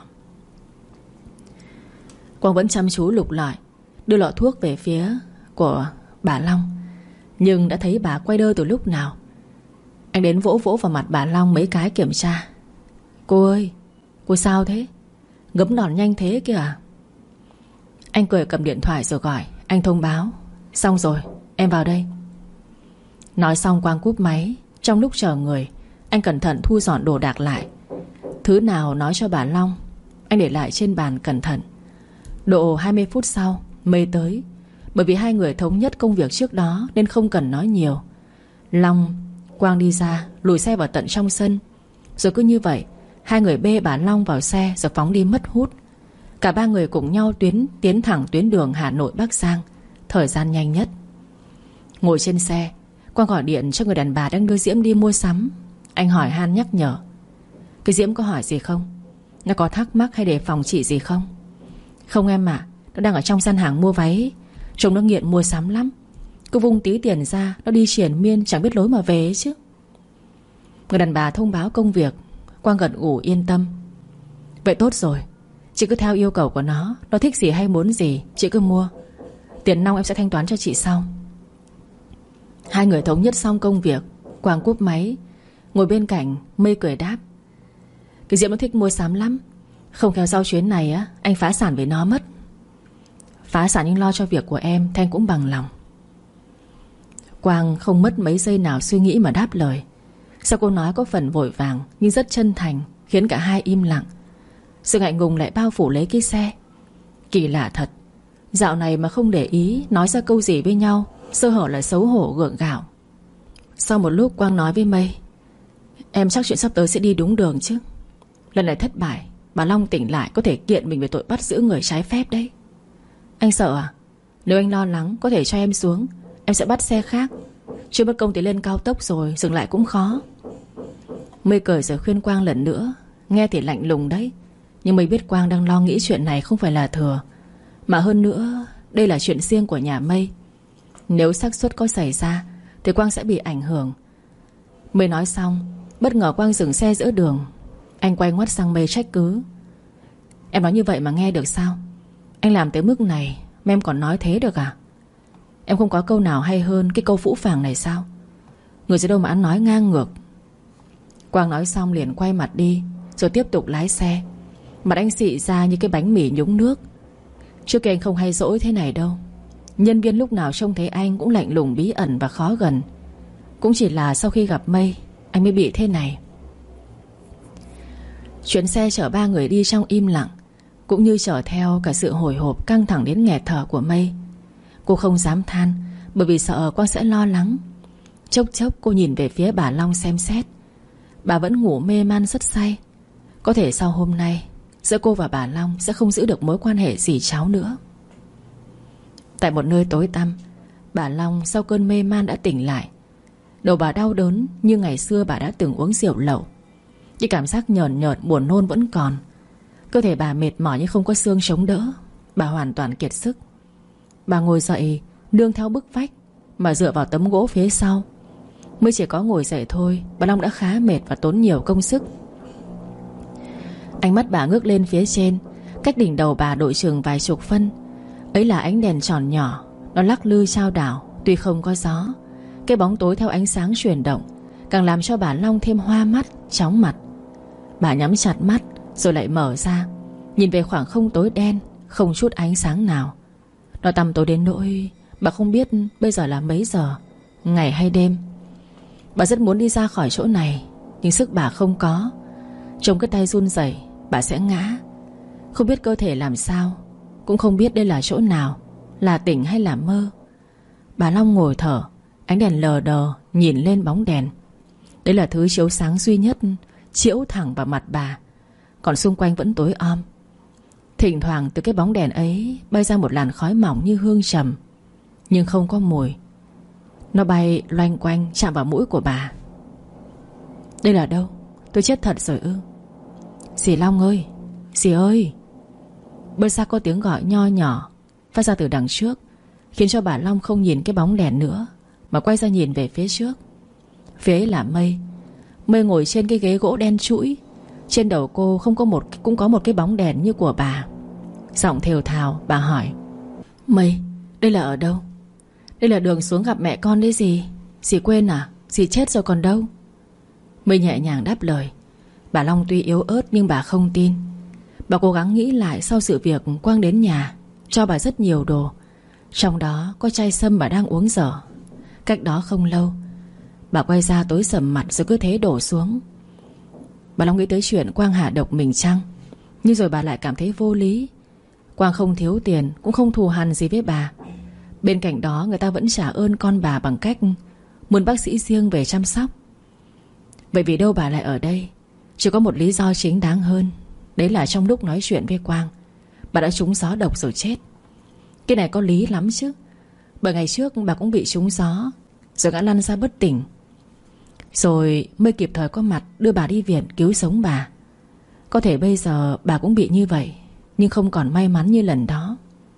Quang vẫn chăm chú lục lọi, đưa lọ thuốc về phía của bà Long. Nhưng đã thấy bà quay đơ từ lúc nào. Anh đến vỗ vỗ vào mặt bà Long mấy cái kiểm tra. Cô ơi, cô sao thế? Ngấm đòn nhanh thế kìa à? Anh cười cầm điện thoại rồi gọi. Anh thông báo. Xong rồi, em vào đây. Nói xong Quang cúp máy. Trong lúc chờ người, anh cẩn thận thu dọn đồ đạc lại. Thứ nào nói cho bà Long, anh để lại trên bàn cẩn thận. Độ 20 phút sau Mây tới. Bởi vì hai người thống nhất công việc trước đó nên không cần nói nhiều. Long, Quang đi ra, lùi xe vào tận trong sân. Rồi cứ như vậy, hai người bê bà Long vào xe rồi phóng đi mất hút. Cả ba người cùng nhau tiến thẳng tuyến đường Hà Nội Bắc Giang. Thời gian nhanh nhất. Ngồi trên xe, Quang gọi điện cho người đàn bà đang đưa Diễm đi mua sắm. Anh hỏi han nhắc nhở. Cái Diễm có hỏi gì không? Nó có thắc mắc hay đề phòng chị gì không? Không em ạ, nó đang ở trong gian hàng mua váy. Trông nó nghiện mua sắm lắm. Cứ vung tí tiền ra, nó đi triền miên chẳng biết lối mà về ấy chứ. Người đàn bà thông báo công việc. Quang gật gù yên tâm. Vậy tốt rồi, chị cứ theo yêu cầu của nó. Nó thích gì hay muốn gì chị cứ mua. Tiền nong em sẽ thanh toán cho chị sau. Hai người thống nhất xong công việc. Quang cúp máy. Ngồi bên cạnh Mây cười đáp. Cái Diễm nó thích mua sắm lắm. Không khéo sau chuyến này á, anh phá sản với nó mất. Phá sản nhưng lo cho việc của em thì anh cũng bằng lòng. Quang không mất mấy giây nào suy nghĩ mà đáp lời. Sao cô nói có phần vội vàng nhưng rất chân thành, khiến cả hai im lặng. Sự ngại ngùng lại bao phủ lấy cái xe. Kỳ lạ thật. Dạo này mà không để ý nói ra câu gì với nhau, sơ hở là xấu hổ gượng gạo. Sau một lúc Quang nói với Mây. Em chắc chuyện sắp tới sẽ đi đúng đường chứ? Lần này thất bại, bà Long tỉnh lại có thể kiện mình về tội bắt giữ người trái phép đấy. Anh sợ à? Nếu anh lo lắng có thể cho em xuống. Em sẽ bắt xe khác. Chưa mất công thì lên cao tốc rồi dừng lại cũng khó. Mây cười rồi khuyên Quang lần nữa. Nghe thì lạnh lùng đấy, nhưng Mây biết Quang đang lo nghĩ chuyện này không phải là thừa. Mà hơn nữa, đây là chuyện riêng của nhà Mây. Nếu xác suất có xảy ra thì Quang sẽ bị ảnh hưởng. Mây nói xong, bất ngờ Quang dừng xe giữa đường. Anh quay ngoắt sang Mây trách cứ. Em nói như vậy mà nghe được sao? Anh làm tới mức này mà em còn nói thế được à? Em không có câu nào hay hơn cái câu phũ phàng này sao? Người gì đâu mà ăn nói ngang ngược. Quang nói xong liền quay mặt đi, rồi tiếp tục lái xe. Mặt anh xị ra như cái bánh mì nhúng nước. Trước kia anh không hay dỗi thế này đâu. Nhân viên lúc nào trông thấy anh cũng lạnh lùng, bí ẩn và khó gần. Cũng chỉ là sau khi gặp Mây, anh mới bị thế này. Chuyến xe chở 3 người đi trong im lặng, cũng như chở theo cả sự hồi hộp căng thẳng đến nghẹt thở của Mây. Cô không dám than, bởi vì sợ Quang sẽ lo lắng. Chốc chốc cô nhìn về phía bà Long xem xét. Bà vẫn ngủ mê man rất say. Có thể sau hôm nay giữa cô và bà Long sẽ không giữ được mối quan hệ dì cháu nữa. Tại một nơi tối tăm, bà Long sau cơn mê man đã tỉnh lại. Đầu bà đau đớn như ngày xưa bà đã từng uống rượu lẩu. Cái cảm giác nhờn nhợt buồn nôn vẫn còn. Cơ thể bà mệt mỏi như không có xương chống đỡ. Bà hoàn toàn kiệt sức. Bà ngồi dậy nương theo bức vách mà dựa vào tấm gỗ phía sau. Mới chỉ có ngồi dậy thôi, bà Long đã khá mệt và tốn nhiều công sức. Ánh mắt bà ngước lên phía trên. Cách đỉnh đầu bà đội chừng vài chục phân. Ấy là ánh đèn tròn nhỏ. Nó lắc lư chao đảo. Tuy không có gió, cái bóng tối theo ánh sáng chuyển động càng làm cho bà Long thêm hoa mắt, chóng mặt. Bà nhắm chặt mắt rồi lại mở ra, nhìn về khoảng không tối đen, không chút ánh sáng nào. Nó tăm tối đến nỗi bà không biết bây giờ là mấy giờ, ngày hay đêm. Bà rất muốn đi ra khỏi chỗ này, nhưng sức bà không có. Trông cái tay run rẩy, bà sẽ ngã. Không biết cơ thể làm sao, cũng không biết đây là chỗ nào, là tỉnh hay là mơ. Bà Long ngồi thở. Ánh đèn lờ đờ nhìn lên bóng đèn. Đấy là thứ chiếu sáng duy nhất chiếu thẳng vào mặt bà. Còn xung quanh vẫn tối om. Thỉnh thoảng từ cái bóng đèn ấy bay ra một làn khói mỏng như hương trầm, nhưng không có mùi. Nó bay loanh quanh chạm vào mũi của bà. Đây là đâu? Tôi chết thật rồi ư? Dì Long ơi! Dì ơi! Bên xa có tiếng gọi nho nhỏ phát ra từ đằng trước, khiến cho bà Long không nhìn cái bóng đèn nữa, mà quay ra nhìn về phía trước. Phía ấy là Mây. Mây ngồi trên cái ghế gỗ đen trũi. Trên đầu cô cũng có một cái bóng đèn như của bà. Giọng thều thào bà hỏi: Mây, đây là ở đâu? Đây là đường xuống gặp mẹ con đấy dì. Dì quên à? Dì chết rồi còn đâu? Mây nhẹ nhàng đáp lời. Bà Long tuy yếu ớt nhưng bà không tin. Bà cố gắng nghĩ lại sau sự việc Quang đến nhà cho bà rất nhiều đồ. Trong đó có chai sâm bà đang uống dở. Cách đó không lâu, bà quay ra tối sầm mặt rồi cứ thế đổ xuống. Bà Long nghĩ tới chuyện Quang hạ độc mình chăng. Nhưng rồi bà lại cảm thấy vô lý. Quang không thiếu tiền, cũng không thù hằn gì với bà. Bên cạnh đó người ta vẫn trả ơn con bà bằng cách muốn bác sĩ riêng về chăm sóc. Vậy vì đâu bà lại ở đây? Chỉ có một lý do chính đáng hơn. Đấy là trong lúc nói chuyện với Quang, bà đã trúng gió độc rồi chết. Cái này có lý lắm chứ. Bởi ngày trước bà cũng bị trúng gió rồi ngã lăn ra bất tỉnh. Rồi mới kịp thời có mặt đưa bà đi viện cứu sống bà. Có thể bây giờ bà cũng bị như vậy, nhưng không còn may mắn như lần đó.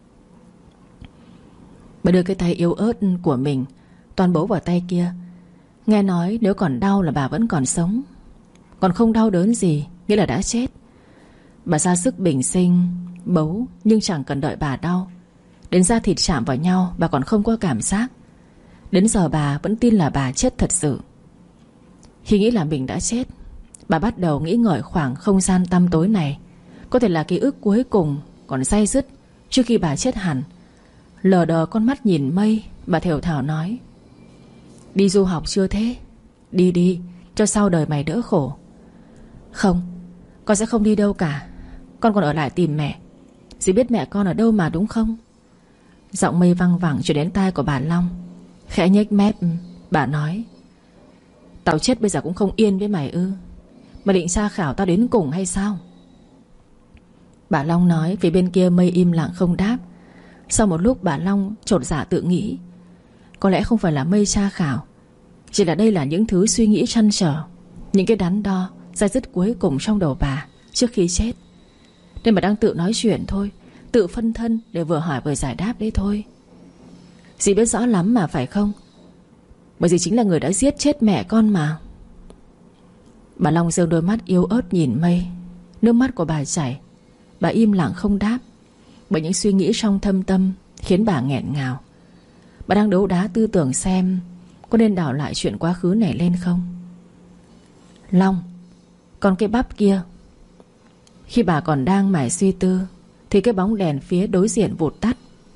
Bà đưa cái tay yếu ớt của mình toàn bấu vào tay kia. Nghe nói nếu còn đau là bà vẫn còn sống, còn không đau đớn gì nghĩa là đã chết. Bà ra sức bình sinh bấu, nhưng chẳng cần đợi bà đau. Đến da thịt chạm vào nhau bà còn không có cảm giác. Đến giờ bà vẫn tin là bà chết thật sự. Khi nghĩ là mình đã chết, bà bắt đầu nghĩ ngợi khoảng không gian tăm tối này có thể là ký ức cuối cùng còn day dứt trước khi bà chết hẳn. Lờ đờ con mắt nhìn Mây, bà thều thào nói: Đi du học chưa thế? Đi đi, cho sau đời mày đỡ khổ. Không, con sẽ không đi đâu cả. Con còn ở lại tìm mẹ. Dì biết mẹ con ở đâu mà đúng không? Giọng Mây văng vẳng chuyển đến tai của bà Long. Khẽ nhếch mép, bà nói: Tao chết bây giờ cũng không yên với mày ư? Mày định tra khảo tao đến cùng hay sao? Bà Long nói. Phía bên kia Mây im lặng không đáp. Sau một lúc bà Long chột dạ tự nghĩ, có lẽ không phải là Mây tra khảo, chỉ là đây là những thứ suy nghĩ trăn trở, những cái đắn đo day dứt cuối cùng trong đầu bà trước khi chết. Nên bà đang tự nói chuyện thôi, tự phân thân để vừa hỏi vừa giải đáp đấy thôi. Dì biết rõ lắm mà phải không? Bởi dì chính là người đã giết chết mẹ con mà. Bà Long giương đôi mắt yếu ớt nhìn Mây. Nước mắt của bà chảy. Bà im lặng không đáp, bởi những suy nghĩ trong thâm tâm khiến bà nghẹn ngào. Bà đang đấu đá tư tưởng xem có nên đảo lại chuyện quá khứ này lên không. Long, còn cái bắp kia. Khi bà còn đang mải suy tư thì cái bóng đèn phía đối diện vụt tắt.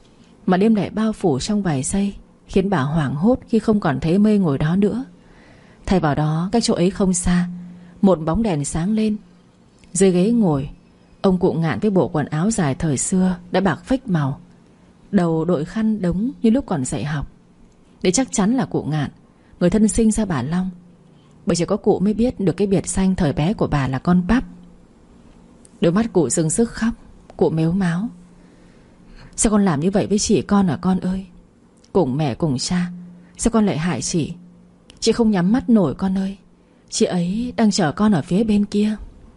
mà đêm lại bao phủ trong vài giây, khiến bà hoảng hốt khi không còn thấy Mây ngồi đó nữa. Thay vào đó, cách chỗ ấy không xa, một bóng đèn sáng lên. Dưới ghế ngồi, ông cụ Ngạn với bộ quần áo dài thời xưa đã bạc phách màu, đầu đội khăn đống như lúc còn dạy học. Để chắc chắn là cụ Ngạn, người thân sinh ra bà Long, bởi chỉ có cụ mới biết được cái biệt danh thời bé của bà là con Bắp. Đôi mắt cụ dưng sức khóc. Cụ mếu máo: sao con làm như vậy với chị con à con ơi? Cùng mẹ cùng cha, sao con lại hại chị? Chị không nhắm mắt nổi con ơi. Chị ấy đang chờ con ở phía bên kia.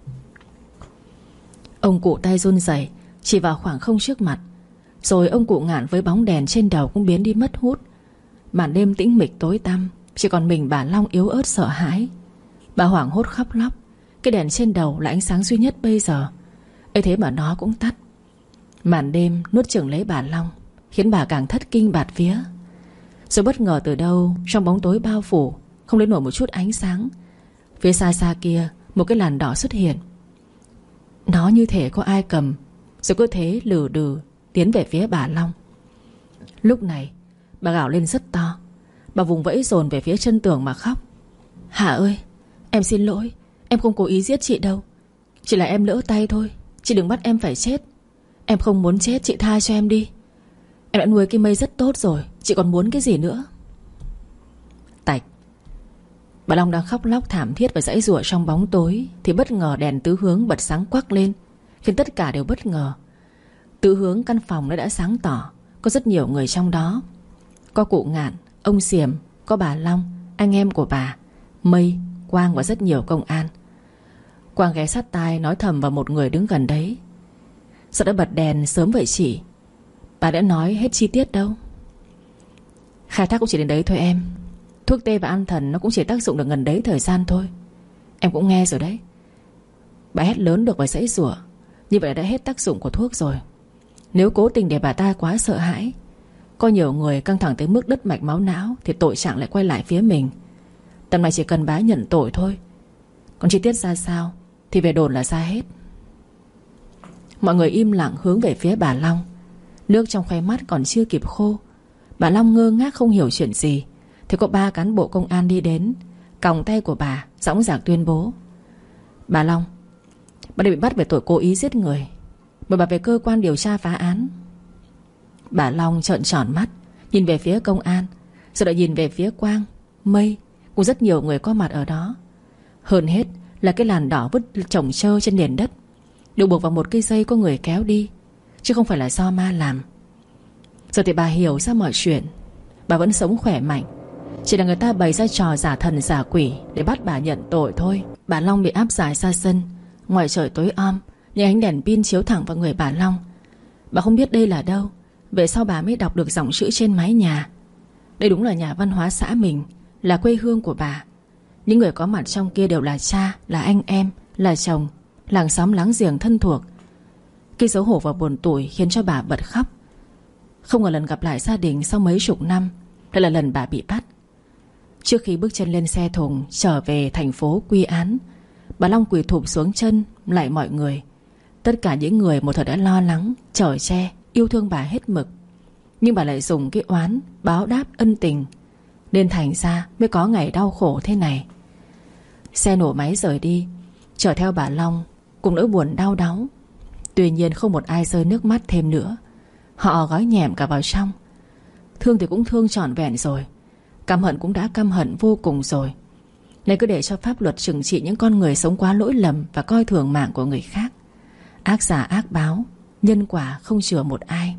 Ông cụ tay run rẩy chỉ vào khoảng không trước mặt. Rồi ông cụ Ngạn với bóng đèn trên đầu cũng biến đi mất hút. Màn đêm tĩnh mịch tối tăm, chỉ còn mình bà Long yếu ớt sợ hãi. Bà hoảng hốt khóc lóc. Cái đèn trên đầu là ánh sáng duy nhất bây giờ, ấy thế mà nó cũng tắt. Màn đêm nuốt chửng lấy bà Long, khiến bà càng thất kinh bạt vía. Rồi bất ngờ từ đâu, trong bóng tối bao phủ, không lấy nổi một chút ánh sáng, phía xa xa kia, một cái làn đỏ xuất hiện. Nó như thể có ai cầm, rồi cứ thế lừ đừ tiến về phía bà Long. Lúc này bà gào lên rất to. Bà vùng vẫy dồn về phía chân tường mà khóc: Hà ơi, em xin lỗi. Em không cố ý giết chị đâu. Chỉ là em lỡ tay thôi. Chị đừng bắt em phải chết. Em không muốn chết, chị tha cho em đi. Em đã nuôi cái Mây rất tốt rồi, chị còn muốn cái gì nữa? Tạch. Bà Long đang khóc lóc thảm thiết và giãy giụa trong bóng tối, thì bất ngờ đèn tứ hướng bật sáng quắc lên, khiến tất cả đều bất ngờ. Tứ hướng căn phòng nó đã sáng tỏ. Có rất nhiều người trong đó. Có cụ Ngạn, ông Xiềm, có bà Long, anh em của bà, Mây, Quang và rất nhiều công an. Quang ghé sát tai nói thầm vào một người đứng gần đấy: sao đã bật đèn sớm vậy chị? Bà đã nói hết chi tiết đâu. Khai thác cũng chỉ đến đấy thôi em. Thuốc tê và an thần nó cũng chỉ tác dụng được gần đấy thời gian thôi. Em cũng nghe rồi đấy. Bà hét lớn được và giãy giụa, như vậy đã hết tác dụng của thuốc rồi. Nếu cố tình để bà ta quá sợ hãi, có nhiều người căng thẳng tới mức đứt mạch máu não, thì tội trạng lại quay lại phía mình. Tầm này chỉ cần bà nhận tội thôi. Còn chi tiết ra sao thì về đồn là ra hết. Mọi người im lặng hướng về phía bà Long. Nước trong khoe mắt còn chưa kịp khô, bà Long ngơ ngác không hiểu chuyện gì, thì có 3 cán bộ công an đi đến, còng tay của bà, dõng dạc tuyên bố: Bà Long, bà đã bị bắt về tội cố ý giết người. Mời bà về cơ quan điều tra phá án. Bà Long trợn tròn mắt, nhìn về phía công an, rồi lại nhìn về phía Quang, Mây, cùng rất nhiều người có mặt ở đó. Hơn hết là cái làn đỏ vứt chồng trơ trên nền đất, được buộc vào một cây dây có người kéo đi, chứ không phải là do ma làm. Giờ thì bà hiểu ra mọi chuyện. Bà vẫn sống khỏe mạnh, chỉ là người ta bày ra trò giả thần giả quỷ để bắt bà nhận tội thôi. Bà Long bị áp giải ra sân. Ngoài trời tối om, những ánh đèn pin chiếu thẳng vào người bà Long. Bà không biết đây là đâu. Về sau bà mới đọc được dòng chữ trên mái nhà. Đây đúng là nhà văn hóa xã mình, là quê hương của bà. Những người có mặt trong kia đều là cha, là anh em, là chồng, làng xóm láng giềng thân thuộc. Cái xấu hổ và buồn tủi khiến cho bà bật khóc. Không ngờ lần gặp lại gia đình sau mấy chục năm lại là lần bà bị bắt. Trước khi bước chân lên xe thùng trở về thành phố quy án, bà Long quỳ thụp xuống chân lại mọi người. Tất cả những người một thời đã lo lắng, chở che, yêu thương bà hết mực, nhưng bà lại dùng cái oán báo đáp ân tình, nên thành ra mới có ngày đau khổ thế này. Xe nổ máy rời đi, chở theo bà Long cùng nỗi buồn đau đáu. Tuy nhiên không một ai rơi nước mắt thêm nữa. Họ gói nhẹm cả vào trong. Thương thì cũng thương trọn vẹn rồi, căm hận cũng đã căm hận vô cùng rồi. Nên cứ để cho pháp luật trừng trị những con người sống quá lỗi lầm và coi thường mạng của người khác. Ác giả ác báo, nhân quả không chừa một ai.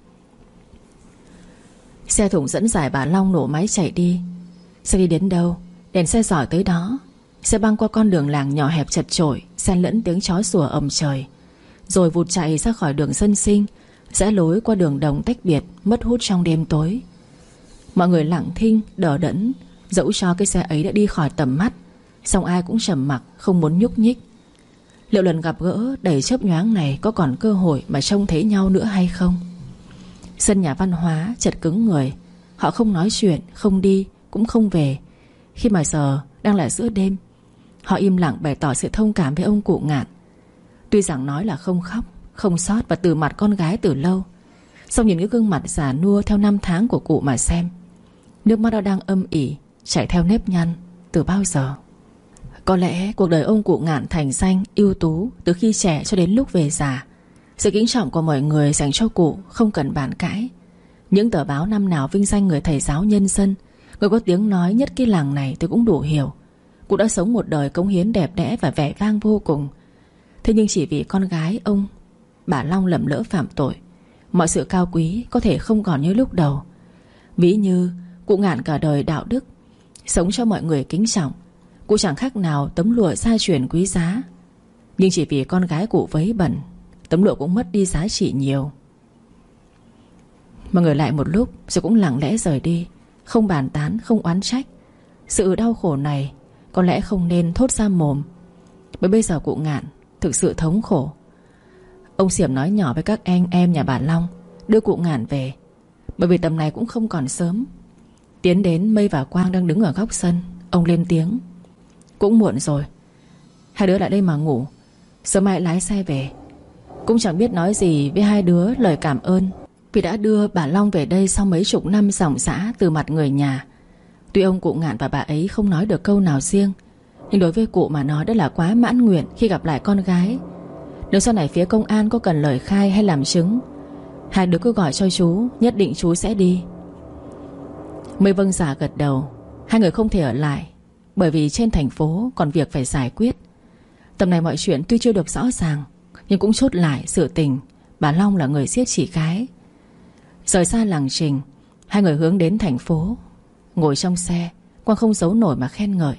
Xe thùng dẫn giải bà Long nổ máy chạy đi. Xe đi đến đâu, đèn xe dọi tới đó. Xe băng qua con đường làng nhỏ hẹp chật chội, xen lẫn tiếng chó sủa ầm trời, rồi vụt chạy ra khỏi đường dân sinh, rẽ lối qua đường đồng tách biệt, mất hút trong đêm tối. Mọi người lặng thinh, đờ đẫn, dẫu cho cái xe ấy đã đi khỏi tầm mắt, song ai cũng trầm mặc, không muốn nhúc nhích. Liệu lần gặp gỡ đầy chớp nhoáng này có còn cơ hội mà trông thấy nhau nữa hay không? Sân nhà văn hóa chật cứng người. Họ không nói chuyện, không đi, cũng không về. Khi mà giờ đang là giữa đêm, họ im lặng bày tỏ sự thông cảm với ông cụ Ngạn. Tuy rằng nói là không khóc, không xót và từ mặt con gái từ lâu, Xong nhìn cái gương mặt già nua theo năm tháng của cụ mà xem, nước mắt đã đang âm ỉ chảy theo nếp nhăn từ bao giờ. Có lẽ cuộc đời ông cụ Ngạn thành danh ưu tú từ khi trẻ cho đến lúc về già. Sự kính trọng của mọi người dành cho cụ không cần bàn cãi. Những tờ báo năm nào vinh danh người thầy giáo nhân dân, người có tiếng nói nhất cái làng này, tôi cũng đủ hiểu. Cụ đã sống một đời cống hiến đẹp đẽ và vẻ vang vô cùng. Thế nhưng chỉ vì con gái ông, bà Long, lầm lỡ phạm tội, mọi sự cao quý có thể không còn như lúc đầu. Ví như cụ Ngạn cả đời đạo đức, sống cho mọi người kính trọng. Cụ chẳng khác nào tấm lụa gia truyền quý giá. Nhưng chỉ vì con gái cụ vấy bẩn, tấm lụa cũng mất đi giá trị nhiều. Mọi người lại một lúc rồi cũng lặng lẽ rời đi, không bàn tán, không oán trách. Sự đau khổ này có lẽ không nên thốt ra mồm, bởi bây giờ cụ Ngạn thực sự thống khổ. Ông Xiểm nói nhỏ với các anh em nhà bà Long đưa cụ Ngạn về, bởi vì tầm này cũng không còn sớm. Tiến đến Mây và Quang đang đứng ở góc sân, ông lên tiếng: "Cũng muộn rồi, hai đứa lại đây mà ngủ, sớm mai lái xe về." Cũng chẳng biết nói gì với hai đứa lời cảm ơn vì đã đưa bà Long về đây sau mấy chục năm dòng dã từ mặt người nhà. Tuy ông cụ Ngạn và bà ấy không nói được câu nào riêng, nhưng đối với cụ mà nói đã là quá mãn nguyện khi gặp lại con gái. Nếu sau này phía công an có cần lời khai hay làm chứng, hai đứa cứ gọi cho chú, nhất định chú sẽ đi. Mây vâng dạ gật đầu. Hai người không thể ở lại, bởi vì trên thành phố còn việc phải giải quyết. Tầm này mọi chuyện tuy chưa được rõ ràng, nhưng cũng chốt lại sự tình bà Long là người giết chị gái. Rời xa làng Trình, hai người hướng đến thành phố. Ngồi trong xe, Quang không giấu nổi mà khen ngợi: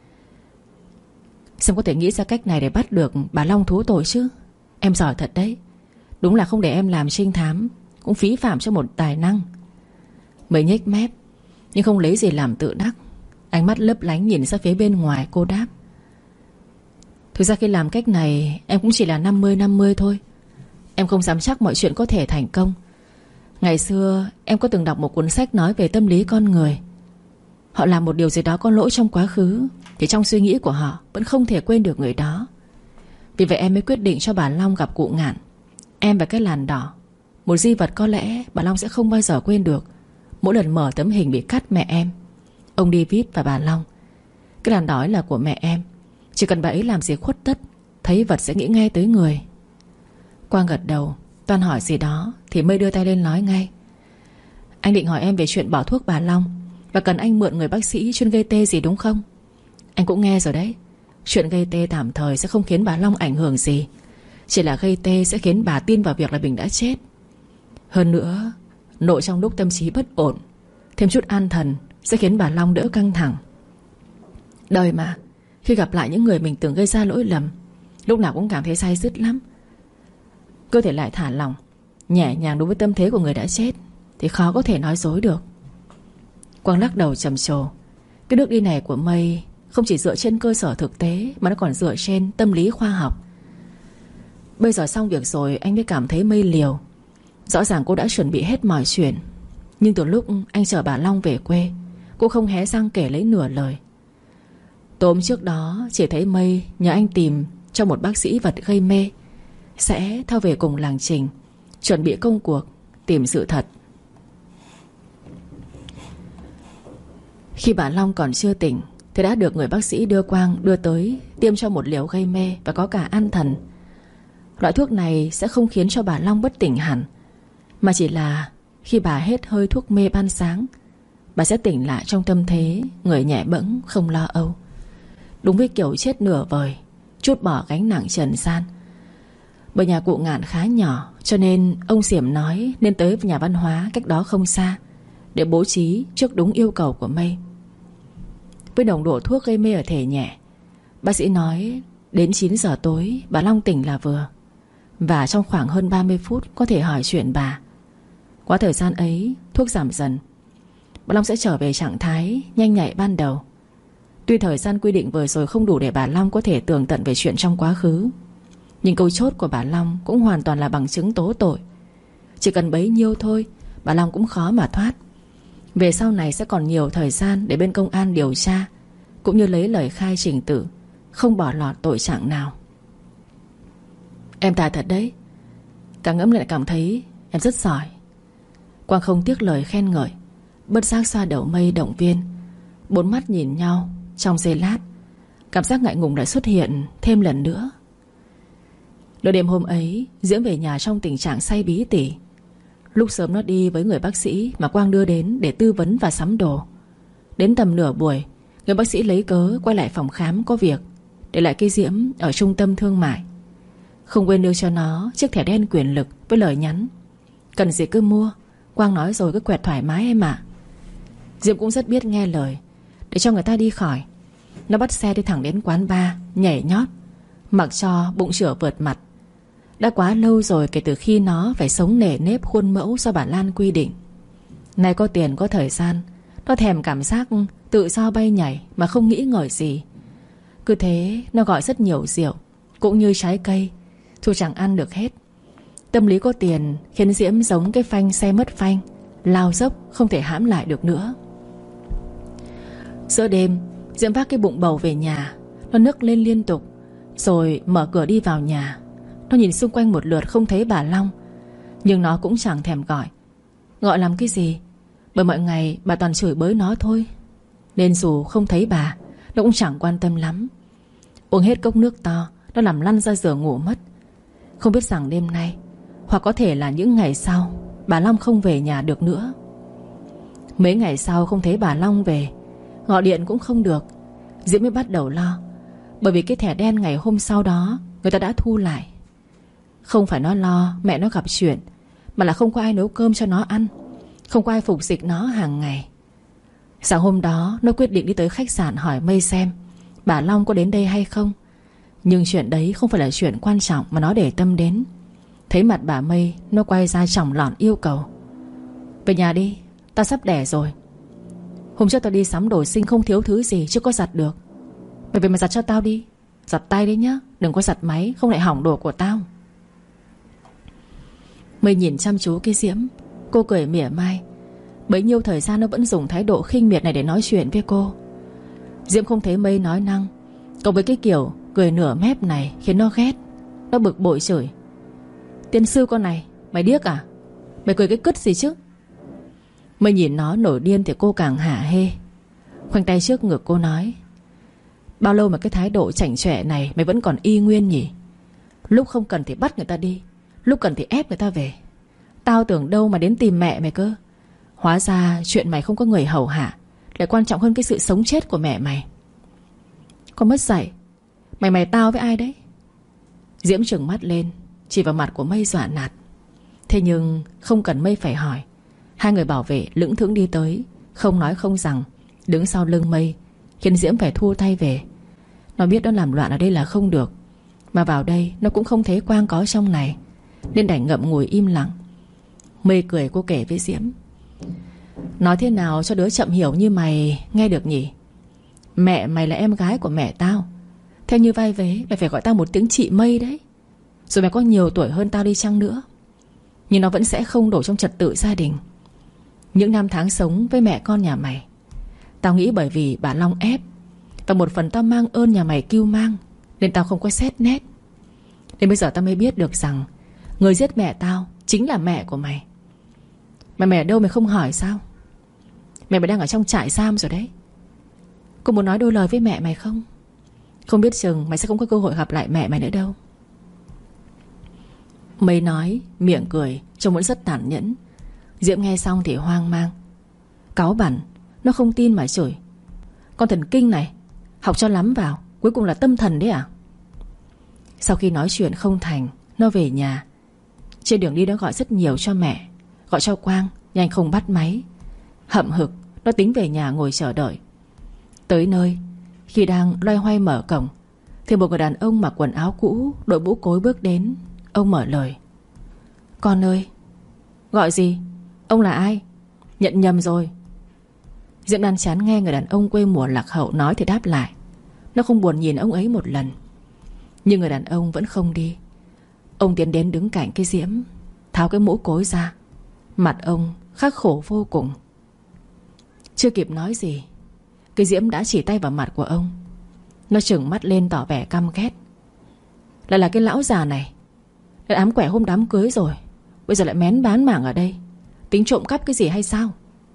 "Xem có thể nghĩ ra cách này để bắt được bà Long thú tội chứ. Em giỏi thật đấy. Đúng là không để em làm trinh thám cũng phí phạm cho một tài năng." Mới nhếch mép nhưng không lấy gì làm tự đắc. Ánh mắt lấp lánh nhìn ra phía bên ngoài, cô đáp: "Thực ra khi làm cách này em cũng chỉ là 50-50 thôi. Em không dám chắc mọi chuyện có thể thành công. Ngày xưa em có từng đọc một cuốn sách nói về tâm lý con người. Họ làm một điều gì đó có lỗi trong quá khứ, thì trong suy nghĩ của họ vẫn không thể quên được người đó. Vì vậy em mới quyết định cho bà Long gặp cụ Ngạn. Em và cái làn đỏ, một di vật có lẽ bà Long sẽ không bao giờ quên được. Mỗi lần mở tấm hình bị cắt mẹ em, ông David và bà Long. Cái làn đỏ ấy là của mẹ em. Chỉ cần bà ấy làm gì khuất tất, thấy vật sẽ nghĩ ngay tới người." Quang gật đầu. Toàn hỏi gì đó thì Mây đưa tay lên nói ngay: "Anh định hỏi em về chuyện bỏ thuốc bà Long, và cần anh mượn người bác sĩ chuyên gây tê gì đúng không? Anh cũng nghe rồi đấy. Chuyện gây tê tạm thời sẽ không khiến bà Long ảnh hưởng gì, chỉ là gây tê sẽ khiến bà tin vào việc là Bình đã chết. Hơn nữa, nội trong lúc tâm trí bất ổn, thêm chút an thần sẽ khiến bà Long đỡ căng thẳng. Đời mà, khi gặp lại những người mình từng gây ra lỗi lầm, lúc nào cũng cảm thấy day dứt lắm. Cơ thể lại thả lỏng, nhẹ nhàng đối với tâm thế của người đã chết, thì khó có thể nói dối được." Quang lắc đầu trầm trồ. Cái bước đi này của Mây không chỉ dựa trên cơ sở thực tế, mà nó còn dựa trên tâm lý khoa học. Bây giờ xong việc rồi anh mới cảm thấy Mây liều. Rõ ràng cô đã chuẩn bị hết mọi chuyện, nhưng từ lúc anh chở bà Long về quê, cô không hé răng kể lấy nửa lời. Tối hôm trước đó chỉ thấy Mây nhờ anh tìm cho một bác sĩ vật gây mê, sẽ theo về cùng làng Trình, chuẩn bị công cuộc tìm sự thật. Khi bà Long còn chưa tỉnh thì đã được người bác sĩ đưa Quang đưa tới tiêm cho một liều gây mê và có cả an thần. Loại thuốc này sẽ không khiến cho bà Long bất tỉnh hẳn, mà chỉ là khi bà hết hơi thuốc mê ban sáng, bà sẽ tỉnh lại trong tâm thế người nhẹ bẫng, không lo âu. Đúng với kiểu chết nửa vời, trút bỏ gánh nặng trần gian. Bởi nhà cụ Ngạn khá nhỏ, cho nên ông Xiểm nói nên tới nhà văn hóa cách đó không xa để bố trí trước đúng yêu cầu của Mây. Với nồng độ thuốc gây mê ở thể nhẹ, bác sĩ nói đến 9 giờ tối bà Long tỉnh là vừa, và trong khoảng hơn 30 phút có thể hỏi chuyện bà. Qua thời gian ấy, thuốc giảm dần, bà Long sẽ trở về trạng thái nhanh nhạy ban đầu. Tuy thời gian quy định vừa rồi không đủ để bà Long có thể tường tận về chuyện trong quá khứ, nhưng câu chốt của bà Long cũng hoàn toàn là bằng chứng tố tội. Chỉ cần bấy nhiêu thôi, bà Long cũng khó mà thoát. Về sau này sẽ còn nhiều thời gian để bên công an điều tra, cũng như lấy lời khai trình tự, không bỏ lọt tội trạng nào. Em tài thật đấy. Càng ngẫm lại cảm thấy em rất giỏi. Quang không tiếc lời khen ngợi, bất giác xoa đầu Mây động viên. Bốn mắt nhìn nhau. Trong giây lát, cảm giác ngại ngùng lại xuất hiện thêm lần nữa. Nửa đêm hôm ấy, Diễm về nhà trong tình trạng say bí tỉ. Lúc sớm nó đi với người bác sĩ mà Quang đưa đến để tư vấn và sắm đồ. Đến tầm nửa buổi, người bác sĩ lấy cớ quay lại phòng khám có việc, để lại cái Diễm ở trung tâm thương mại. Không quên đưa cho nó chiếc thẻ đen quyền lực với lời nhắn: cần gì cứ mua, Quang nói rồi cứ quẹt thoải mái em ạ. Diễm cũng rất biết nghe lời. Để cho người ta đi khỏi, nó bắt xe đi thẳng đến quán bar, nhảy nhót, mặc cho bụng chửa vượt mặt. Đã quá lâu rồi kể từ khi nó phải sống nề nếp khuôn mẫu do bà Lan quy định. Nay có tiền có thời gian, nó thèm cảm giác tự do bay nhảy mà không nghĩ ngợi gì. Cứ thế nó gọi rất nhiều rượu cũng như trái cây, dù chẳng ăn được hết. Tâm lý có tiền khiến Diễm giống cái phanh xe mất phanh, lao dốc không thể hãm lại được nữa. Giữa đêm, Diễm vác cái bụng bầu về nhà. Nó nức lên liên tục, rồi mở cửa đi vào nhà. Nó nhìn xung quanh một lượt không thấy bà Long, nhưng nó cũng chẳng thèm gọi. Gọi làm cái gì? Bởi mọi ngày bà toàn chửi bới nó thôi, nên dù không thấy bà, nó cũng chẳng quan tâm lắm. Uống hết cốc nước to, nó nằm lăn ra giường ngủ mất. Không biết rằng đêm nay, hoặc có thể là những ngày sau, bà Long không về nhà được nữa. Mấy ngày sau không thấy bà Long về, gọi điện cũng không được. Diễm mới bắt đầu lo, bởi vì cái thẻ đen ngày hôm sau đó người ta đã thu lại. Không phải nó lo mẹ nó gặp chuyện, mà là không có ai nấu cơm cho nó ăn, không có ai phục dịch nó hàng ngày. Sáng hôm đó nó quyết định đi tới khách sạn hỏi Mây xem bà Long có đến đây hay không. Nhưng chuyện đấy không phải là chuyện quan trọng mà nó để tâm đến. Thấy mặt bà Mây, nó quay ra chỏng lọn yêu cầu: về nhà đi, tao sắp đẻ rồi. Hôm trước tao đi sắm đồ sinh không thiếu thứ gì, chưa có giặt được. Mày về mà giặt cho tao đi. Giặt tay đấy nhá, đừng có giặt máy, không lại hỏng đồ của tao. Mây nhìn chăm chú cái Diễm. Cô cười mỉa mai. Bấy nhiêu thời gian nó vẫn dùng thái độ khinh miệt này để nói chuyện với cô. Diễm không thấy Mây nói năng, cộng với cái kiểu cười nửa mép này khiến nó ghét. Nó bực bội chửi: tiên sư con này, mày điếc à? Mày cười cái cứt gì chứ? Mây nhìn nó nổi điên thì cô càng hả hê. Khoanh tay trước ngực cô nói: bao lâu mà cái thái độ chảnh chọe này mày vẫn còn y nguyên nhỉ? Lúc không cần thì bắt người ta đi, lúc cần thì ép người ta về. Tao tưởng đâu mà đến tìm mẹ mày cơ. Hóa ra chuyện mày không có người hầu hạ lại quan trọng hơn cái sự sống chết của mẹ mày. Con mất dạy. Mày tao với ai đấy? Diễm trừng mắt lên, chỉ vào mặt của Mây dọa nạt. Thế nhưng không cần Mây phải hỏi, hai người bảo vệ lững thững đi tới, không nói không rằng, đứng sau lưng Mây, khiến Diễm phải thua tay về. Nó biết nó làm loạn ở đây là không được, mà vào đây nó cũng không thấy Quang có trong này, nên đành ngậm ngùi im lặng. Mây cười, cô kể với Diễm: nói thế nào cho đứa chậm hiểu như mày nghe được nhỉ? Mẹ mày là em gái của mẹ tao. Theo như vai vế mày phải gọi tao một tiếng chị Mây đấy. Dù mày có nhiều tuổi hơn tao đi chăng nữa, nhưng nó vẫn sẽ không đổ trong trật tự gia đình. Những năm tháng sống với mẹ con nhà mày, tao nghĩ bởi vì bà Long ép, và một phần tao mang ơn nhà mày cưu mang, nên tao không có xét nét. Đến bây giờ tao mới biết được rằng người giết mẹ tao chính là mẹ của mày. Mày ở đâu mày không hỏi sao? Mày đang ở trong trại giam rồi đấy. Cô muốn nói đôi lời với mẹ mày không? Không biết chừng mày sẽ không có cơ hội gặp lại mẹ mày nữa đâu. Mây nói, miệng cười, trông vẫn rất tàn nhẫn. Diễm nghe xong thì hoang mang, cáu bẳn. Nó không tin mà chửi: con thần kinh này, học cho lắm vào, cuối cùng là tâm thần đấy à? Sau khi nói chuyện không thành, nó về nhà. Trên đường đi nó gọi rất nhiều cho mẹ, gọi cho Quang, nhưng anh không bắt máy. Hậm hực, nó tính về nhà ngồi chờ đợi. Tới nơi, khi đang loay hoay mở cổng, thì một người đàn ông mặc quần áo cũ, đội mũ cối bước đến. Ông mở lời: con ơi. Gọi gì? Ông là ai? Nhận nhầm rồi. Diễm đan chán nghe người đàn ông quê mùa lạc hậu nói thì đáp lại. Nó không buồn nhìn ông ấy một lần. Nhưng người đàn ông vẫn không đi. Ông tiến đến đứng cạnh cái Diễm, tháo cái mũ cối ra. Mặt ông khắc khổ vô cùng. Chưa kịp nói gì, cái Diễm đã chỉ tay vào mặt của ông. Nó trừng mắt lên tỏ vẻ căm ghét. Lại là cái lão già này, đã ám quẻ hôm đám cưới rồi, bây giờ lại mén bán mảng ở đây. Tính trộm cắp cái gì hay sao?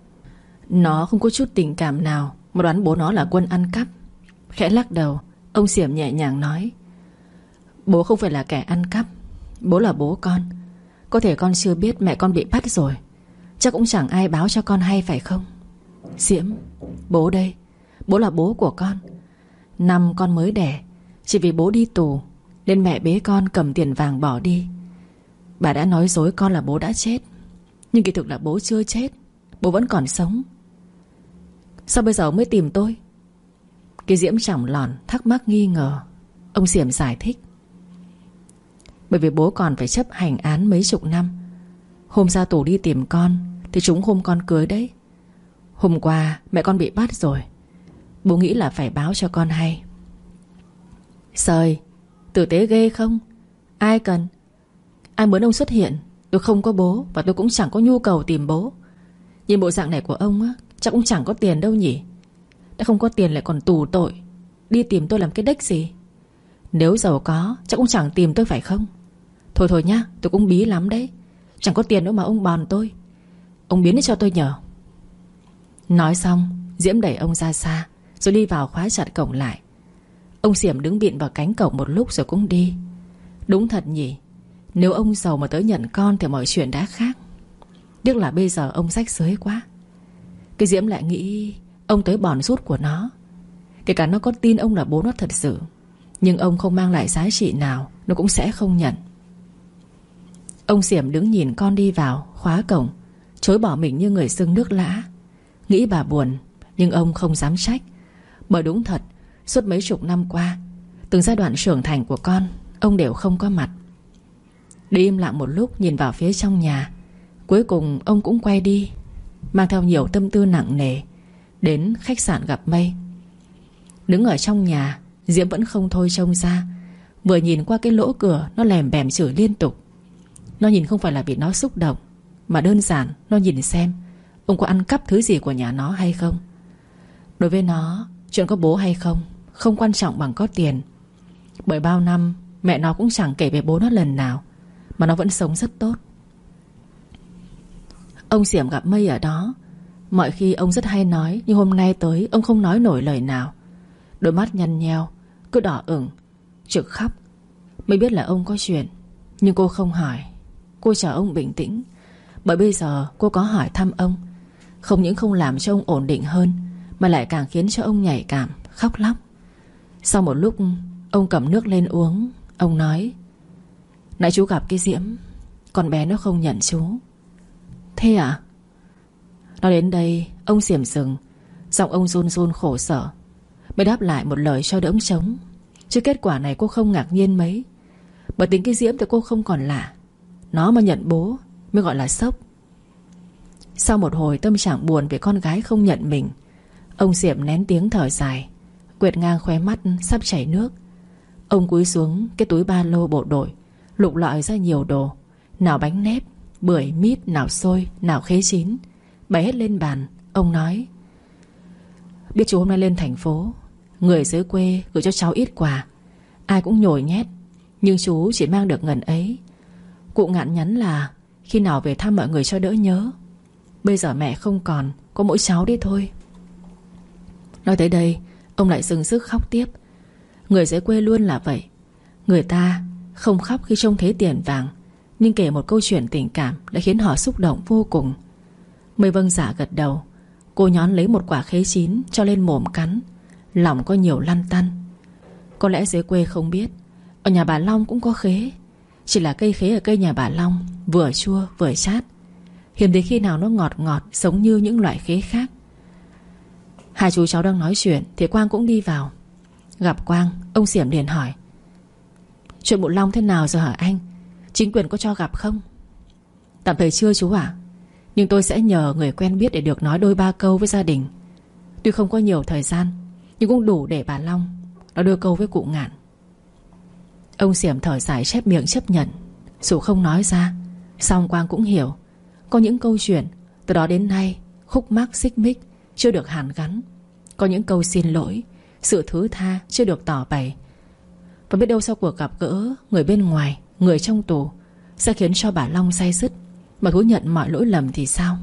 Nó không có chút tình cảm nào mà đoán bố nó là quân ăn cắp. Khẽ lắc đầu, ông Xiểm nhẹ nhàng nói: Bố không phải là kẻ ăn cắp. Bố là bố con. Có thể con chưa biết mẹ con bị bắt rồi, chắc cũng chẳng ai báo cho con hay phải không? Diễm, bố đây. Bố là bố của con. Năm con mới đẻ, chỉ vì bố đi tù nên mẹ bế con cầm tiền vàng bỏ đi. Bà đã nói dối con là bố đã chết, nhưng kỳ thực là bố chưa chết. Bố vẫn còn sống. Sao bây giờ mới tìm tôi? Cái Diễm chỏng lòn thắc mắc nghi ngờ. Ông Xiểm giải thích: Bởi vì bố còn phải chấp hành án mấy chục năm. Hôm ra tù đi tìm con thì trúng hôm con cưới đấy. Hôm qua mẹ con bị bắt rồi. Bố nghĩ là phải báo cho con hay. Sời, tử tế ghê không? Ai cần? Ai muốn ông xuất hiện? Tôi không có bố, và tôi cũng chẳng có nhu cầu tìm bố. Nhìn bộ dạng này của ông á, chắc cũng chẳng có tiền đâu nhỉ. Đã không có tiền lại còn tù tội, đi tìm tôi làm cái đếch gì? Nếu giàu có chắc cũng chẳng tìm tôi phải không? Thôi thôi nhá, tôi cũng bí lắm đấy. Chẳng có tiền đâu mà ông bòn tôi. Ông biến đi cho tôi nhờ. Nói xong, Diễm đẩy ông ra xa, rồi đi vào khóa chặt cổng lại. Ông Xiểm đứng bịn vào cánh cổng một lúc rồi cũng đi. Đúng thật nhỉ, nếu ông giàu mà tới nhận con thì mọi chuyện đã khác. Tiếc là bây giờ ông rách rưới quá. Cái Diễm lại nghĩ ông tới bòn rút của nó. Kể cả nó có tin ông là bố nó thật sự, nhưng ông không mang lại giá trị nào, nó cũng sẽ không nhận. Ông Xiểm đứng nhìn con đi vào, khóa cổng, chối bỏ mình như người sưng nước lã. Nghĩ bà buồn, nhưng ông không dám trách. Bởi đúng thật, suốt mấy chục năm qua, từng giai đoạn trưởng thành của con, ông đều không có mặt. Đi im lặng một lúc nhìn vào phía trong nhà. Cuối cùng ông cũng quay đi, mang theo nhiều tâm tư nặng nề, đến khách sạn gặp Mây. Đứng ở trong nhà, Diễm vẫn không thôi trông ra. Vừa nhìn qua cái lỗ cửa, nó lèm bèm chửi liên tục. Nó nhìn không phải là vì nó xúc động, mà đơn giản nó nhìn xem ông có ăn cắp thứ gì của nhà nó hay không. Đối với nó, chuyện có bố hay không không quan trọng bằng có tiền. Bởi bao năm mẹ nó cũng chẳng kể về bố nó lần nào, mà nó vẫn sống rất tốt. Ông Xiểm gặp Mây ở đó. Mọi khi ông rất hay nói, nhưng hôm nay tới ông không nói nổi lời nào. Đôi mắt nhăn nheo, cứ đỏ ửng, trực khóc. Mây biết là ông có chuyện, nhưng cô không hỏi. Cô chờ ông bình tĩnh. Bởi bây giờ cô có hỏi thăm ông, không những không làm cho ông ổn định hơn, mà lại càng khiến cho ông nhạy cảm, khóc lóc. Sau một lúc, ông cầm nước lên uống. Ông nói: Nãy chú gặp cái Diễm, con bé nó không nhận chú. Thế à? Nói đến đây, ông Xiểm dừng. Giọng ông run run khổ sở. Mới đáp lại một lời cho đỡ trống. Chứ kết quả này cô không ngạc nhiên mấy. Bởi tính cái Diễm thì cô không còn lạ. Nó mà nhận bố mới gọi là sốc. Sau một hồi tâm trạng buồn về con gái không nhận mình, ông Xiểm nén tiếng thở dài, quệt ngang khóe mắt sắp chảy nước. Ông cúi xuống cái túi ba lô bộ đội, lục lọi ra nhiều đồ. Nào bánh nếp, bưởi, mít, nào xôi, nào khế chín, bày hết lên bàn. Ông nói: Biết chú hôm nay lên thành phố, người dưới quê gửi cho cháu ít quà. Ai cũng nhồi nhét, nhưng chú chỉ mang được ngần ấy. Cụ Ngạn nhắn là khi nào về thăm mọi người cho đỡ nhớ. Bây giờ mẹ không còn, có mỗi cháu đấy thôi. Nói tới đây, ông lại dừng sức khóc tiếp. Người dưới quê luôn là vậy. Người ta không khóc khi trông thấy tiền vàng, nhưng kể một câu chuyện tình cảm đã khiến họ xúc động vô cùng. Mây vâng dạ gật đầu. Cô nhón lấy một quả khế chín cho lên mồm cắn. Lòng có nhiều lăn tăn. Có lẽ dưới quê không biết, ở nhà bà Long cũng có khế. Chỉ là cây khế ở cây nhà bà Long vừa chua vừa chát, hiếm thấy khi nào nó ngọt ngọt giống như những loại khế khác. Hai chú cháu đang nói chuyện thì Quang cũng đi vào. Gặp Quang, ông Xiểm liền hỏi: Chuyện Bộ Long thế nào rồi hả anh? Chính quyền có cho gặp không? Tạm thời chưa chú ạ. Nhưng tôi sẽ nhờ người quen biết để được nói đôi ba câu với gia đình. Tuy không có nhiều thời gian, nhưng cũng đủ để bà Long nó đưa câu với cụ Ngạn. Ông Xiểm thở dài chép miệng chấp nhận. Dù không nói ra, song Quang cũng hiểu. Có những câu chuyện từ đó đến nay khúc mắc xích mích chưa được hàn gắn. Có những câu xin lỗi, sự thứ tha chưa được tỏ bày. Và biết đâu sau cuộc gặp gỡ người bên ngoài, người trong tù sẽ khiến cho bà Long say sứt, mà thú nhận mọi lỗi lầm thì sao?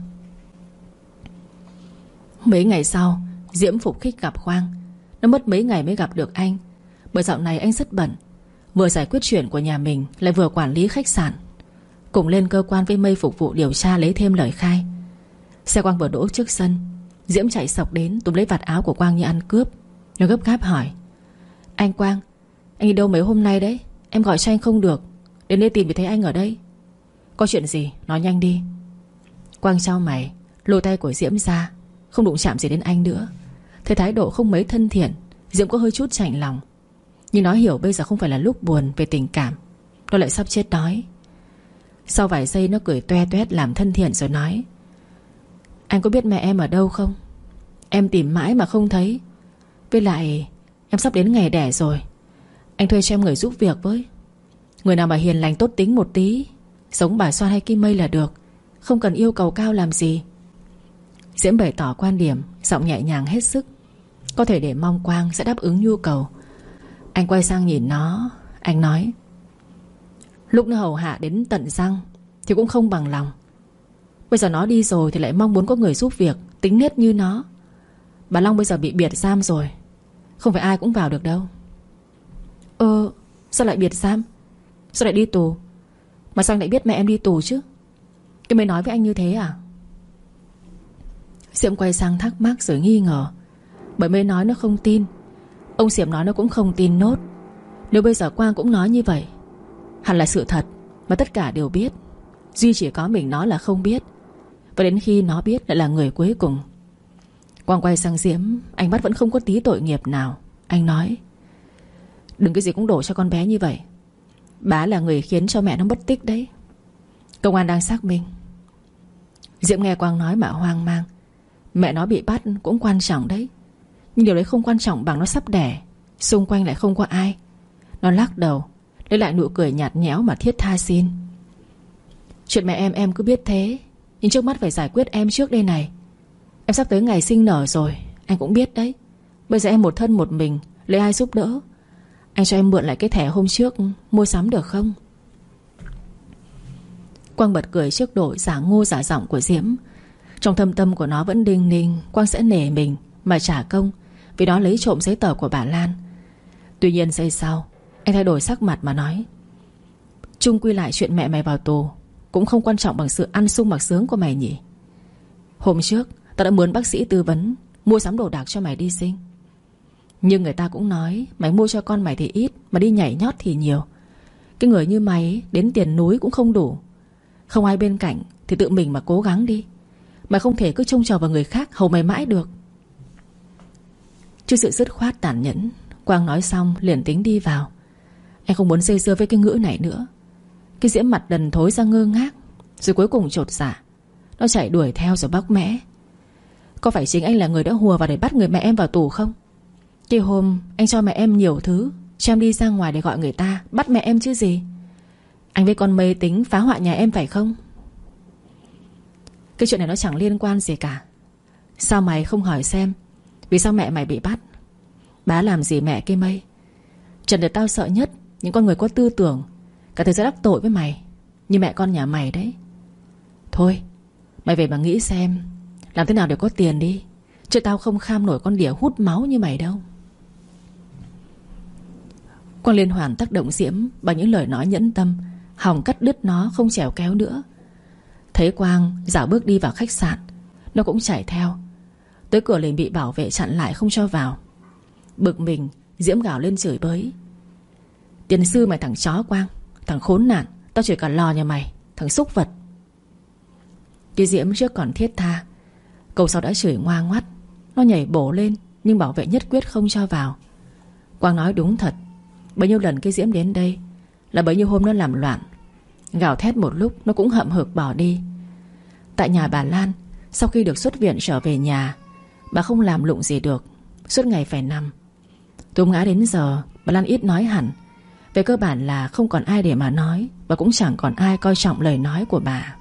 Mấy ngày sau, Diễm phục khích gặp Quang. Nó mất mấy ngày mới gặp được anh, bởi dạo này anh rất bận, vừa giải quyết chuyện của nhà mình, lại vừa quản lý khách sạn. Cùng lên cơ quan với Mây phục vụ điều tra lấy thêm lời khai. Xe Quang vừa đỗ trước sân, Diễm chạy sộc đến túm lấy vạt áo của Quang như ăn cướp. Nó gấp gáp hỏi: Anh Quang, anh đi đâu mấy hôm nay đấy? Em gọi cho anh không được. Đến đây tìm thì thấy anh ở đây. Có chuyện gì? Nói nhanh đi. Quang chau mày, lôi tay của Diễm ra, không đụng chạm gì đến anh nữa. Thấy thái độ không mấy thân thiện, Diễm có hơi chút chạnh lòng. Nhưng nó hiểu bây giờ không phải là lúc buồn về tình cảm. Nó lại sắp chết đói. Sau vài giây nó cười toe toét làm thân thiện rồi nói: Anh có biết mẹ em ở đâu không? Em tìm mãi mà không thấy. Với lại em sắp đến ngày đẻ rồi. Anh thuê cho em người giúp việc với. Người nào mà hiền lành tốt tính một tí, giống bà Xoan hay Kim Mây là được, không cần yêu cầu cao làm gì. Diễm bày tỏ quan điểm, giọng nhẹ nhàng hết sức, có thể để mong Quang sẽ đáp ứng nhu cầu. Anh quay sang nhìn nó, anh nói: Lúc nó hầu hạ đến tận răng thì cũng không bằng lòng. Bây giờ nó đi rồi thì lại mong muốn có người giúp việc, tính nết như nó. Bà Long bây giờ bị biệt giam rồi, không phải ai cũng vào được đâu. Sao lại biệt giam? Sao lại đi tù? Mà sao anh lại biết mẹ em đi tù chứ? Cái mới nói với anh như thế à? Diệm quay sang thắc mắc rồi nghi ngờ, bởi mới nói nó không tin. Ông Diệm nói nó cũng không tin nốt. Nếu bây giờ Quang cũng nói như vậy, hẳn là sự thật mà tất cả đều biết. Duy chỉ có mình nó là không biết. Và đến khi nó biết lại là người cuối cùng. Quang quay sang Diễm, ánh mắt vẫn không có tí tội nghiệp nào. Anh nói: Đừng cái gì cũng đổ cho con bé như vậy. Bá là người khiến cho mẹ nó mất tích đấy. Công an đang xác minh. Diễm nghe Quang nói mà hoang mang. Mẹ nó bị bắt cũng quan trọng đấy, nhưng điều đấy không quan trọng bằng nó sắp đẻ, xung quanh lại không có ai. Nó lắc đầu, lấy lại nụ cười nhạt nhẽo mà thiết tha xin: Chuyện mẹ em cứ biết thế, nhưng trước mắt phải giải quyết em trước đây này. Em sắp tới ngày sinh nở rồi, anh cũng biết đấy. Bây giờ em một thân một mình, lấy ai giúp đỡ? Anh cho em mượn lại cái thẻ hôm trước mua sắm được không? Quang bật cười trước độ giả ngô giả giọng của Diễm. Trong thâm tâm của nó vẫn đinh ninh Quang sẽ nể mình mà trả công vì nó lấy trộm giấy tờ của bà Lan. Tuy nhiên giây sau anh thay đổi sắc mặt mà nói: Chung quy lại chuyện mẹ mày vào tù cũng không quan trọng bằng sự ăn sung mặc sướng của mày nhỉ. Hôm trước tao đã muốn bác sĩ tư vấn mua sắm đồ đạc cho mày đi sinh, nhưng người ta cũng nói mày mua cho con mày thì ít, mà đi nhảy nhót thì nhiều. Cái người như mày ấy, đến tiền núi cũng không đủ. Không ai bên cạnh thì tự mình mà cố gắng đi. Mày không thể cứ trông chờ vào người khác hầu mày mãi được. Trước sự dứt khoát tàn nhẫn, Quang nói xong liền tính đi vào. Anh không muốn dây dưa với cái ngữ này nữa. Cái Diễm mặt đần thối ra ngơ ngác, rồi cuối cùng chột dạ. Nó chạy đuổi theo rồi bóc mẽ: Có phải chính anh là người đã hùa vào để bắt người mẹ em vào tù không? Cái hôm anh cho mẹ em nhiều thứ, cho em đi ra ngoài để gọi người ta bắt mẹ em chứ gì. Anh với con Mây tính phá hoại nhà em phải không? Cái chuyện này nó chẳng liên quan gì cả. Sao mày không hỏi xem vì sao mẹ mày bị bắt? Bá làm gì mẹ cái Mây? Trần được tao sợ nhất những con người có tư tưởng, cả thế giới đắc tội với mày, như mẹ con nhà mày đấy. Thôi mày về mà nghĩ xem làm thế nào để có tiền đi, chứ tao không kham nổi con đỉa hút máu như mày đâu. Quang liên hoàn tác động Diễm bằng những lời nói nhẫn tâm, hòng cắt đứt nó không chèo kéo nữa. Thấy Quang dạo bước đi vào khách sạn, nó cũng chạy theo. Tới cửa liền bị bảo vệ chặn lại không cho vào. Bực mình, Diễm gào lên chửi bới: Tiền sư mày thằng chó Quang, thằng khốn nạn, tao chửi cả lò nhà mày, thằng súc vật. Cái Diễm trước còn thiết tha, câu sau đã chửi ngoa ngoắt. Nó nhảy bổ lên, nhưng bảo vệ nhất quyết không cho vào. Quang nói đúng thật, bấy nhiêu lần cái Diễm đến đây là bấy nhiêu hôm nó làm loạn. Gào thét một lúc nó cũng hậm hực bỏ đi. Tại nhà bà Lan, sau khi được xuất viện trở về nhà, bà không làm lụng gì được, suốt ngày phải nằm. Từ ngã đến giờ bà Lan ít nói hẳn. Về cơ bản là không còn ai để mà nói, và cũng chẳng còn ai coi trọng lời nói của bà.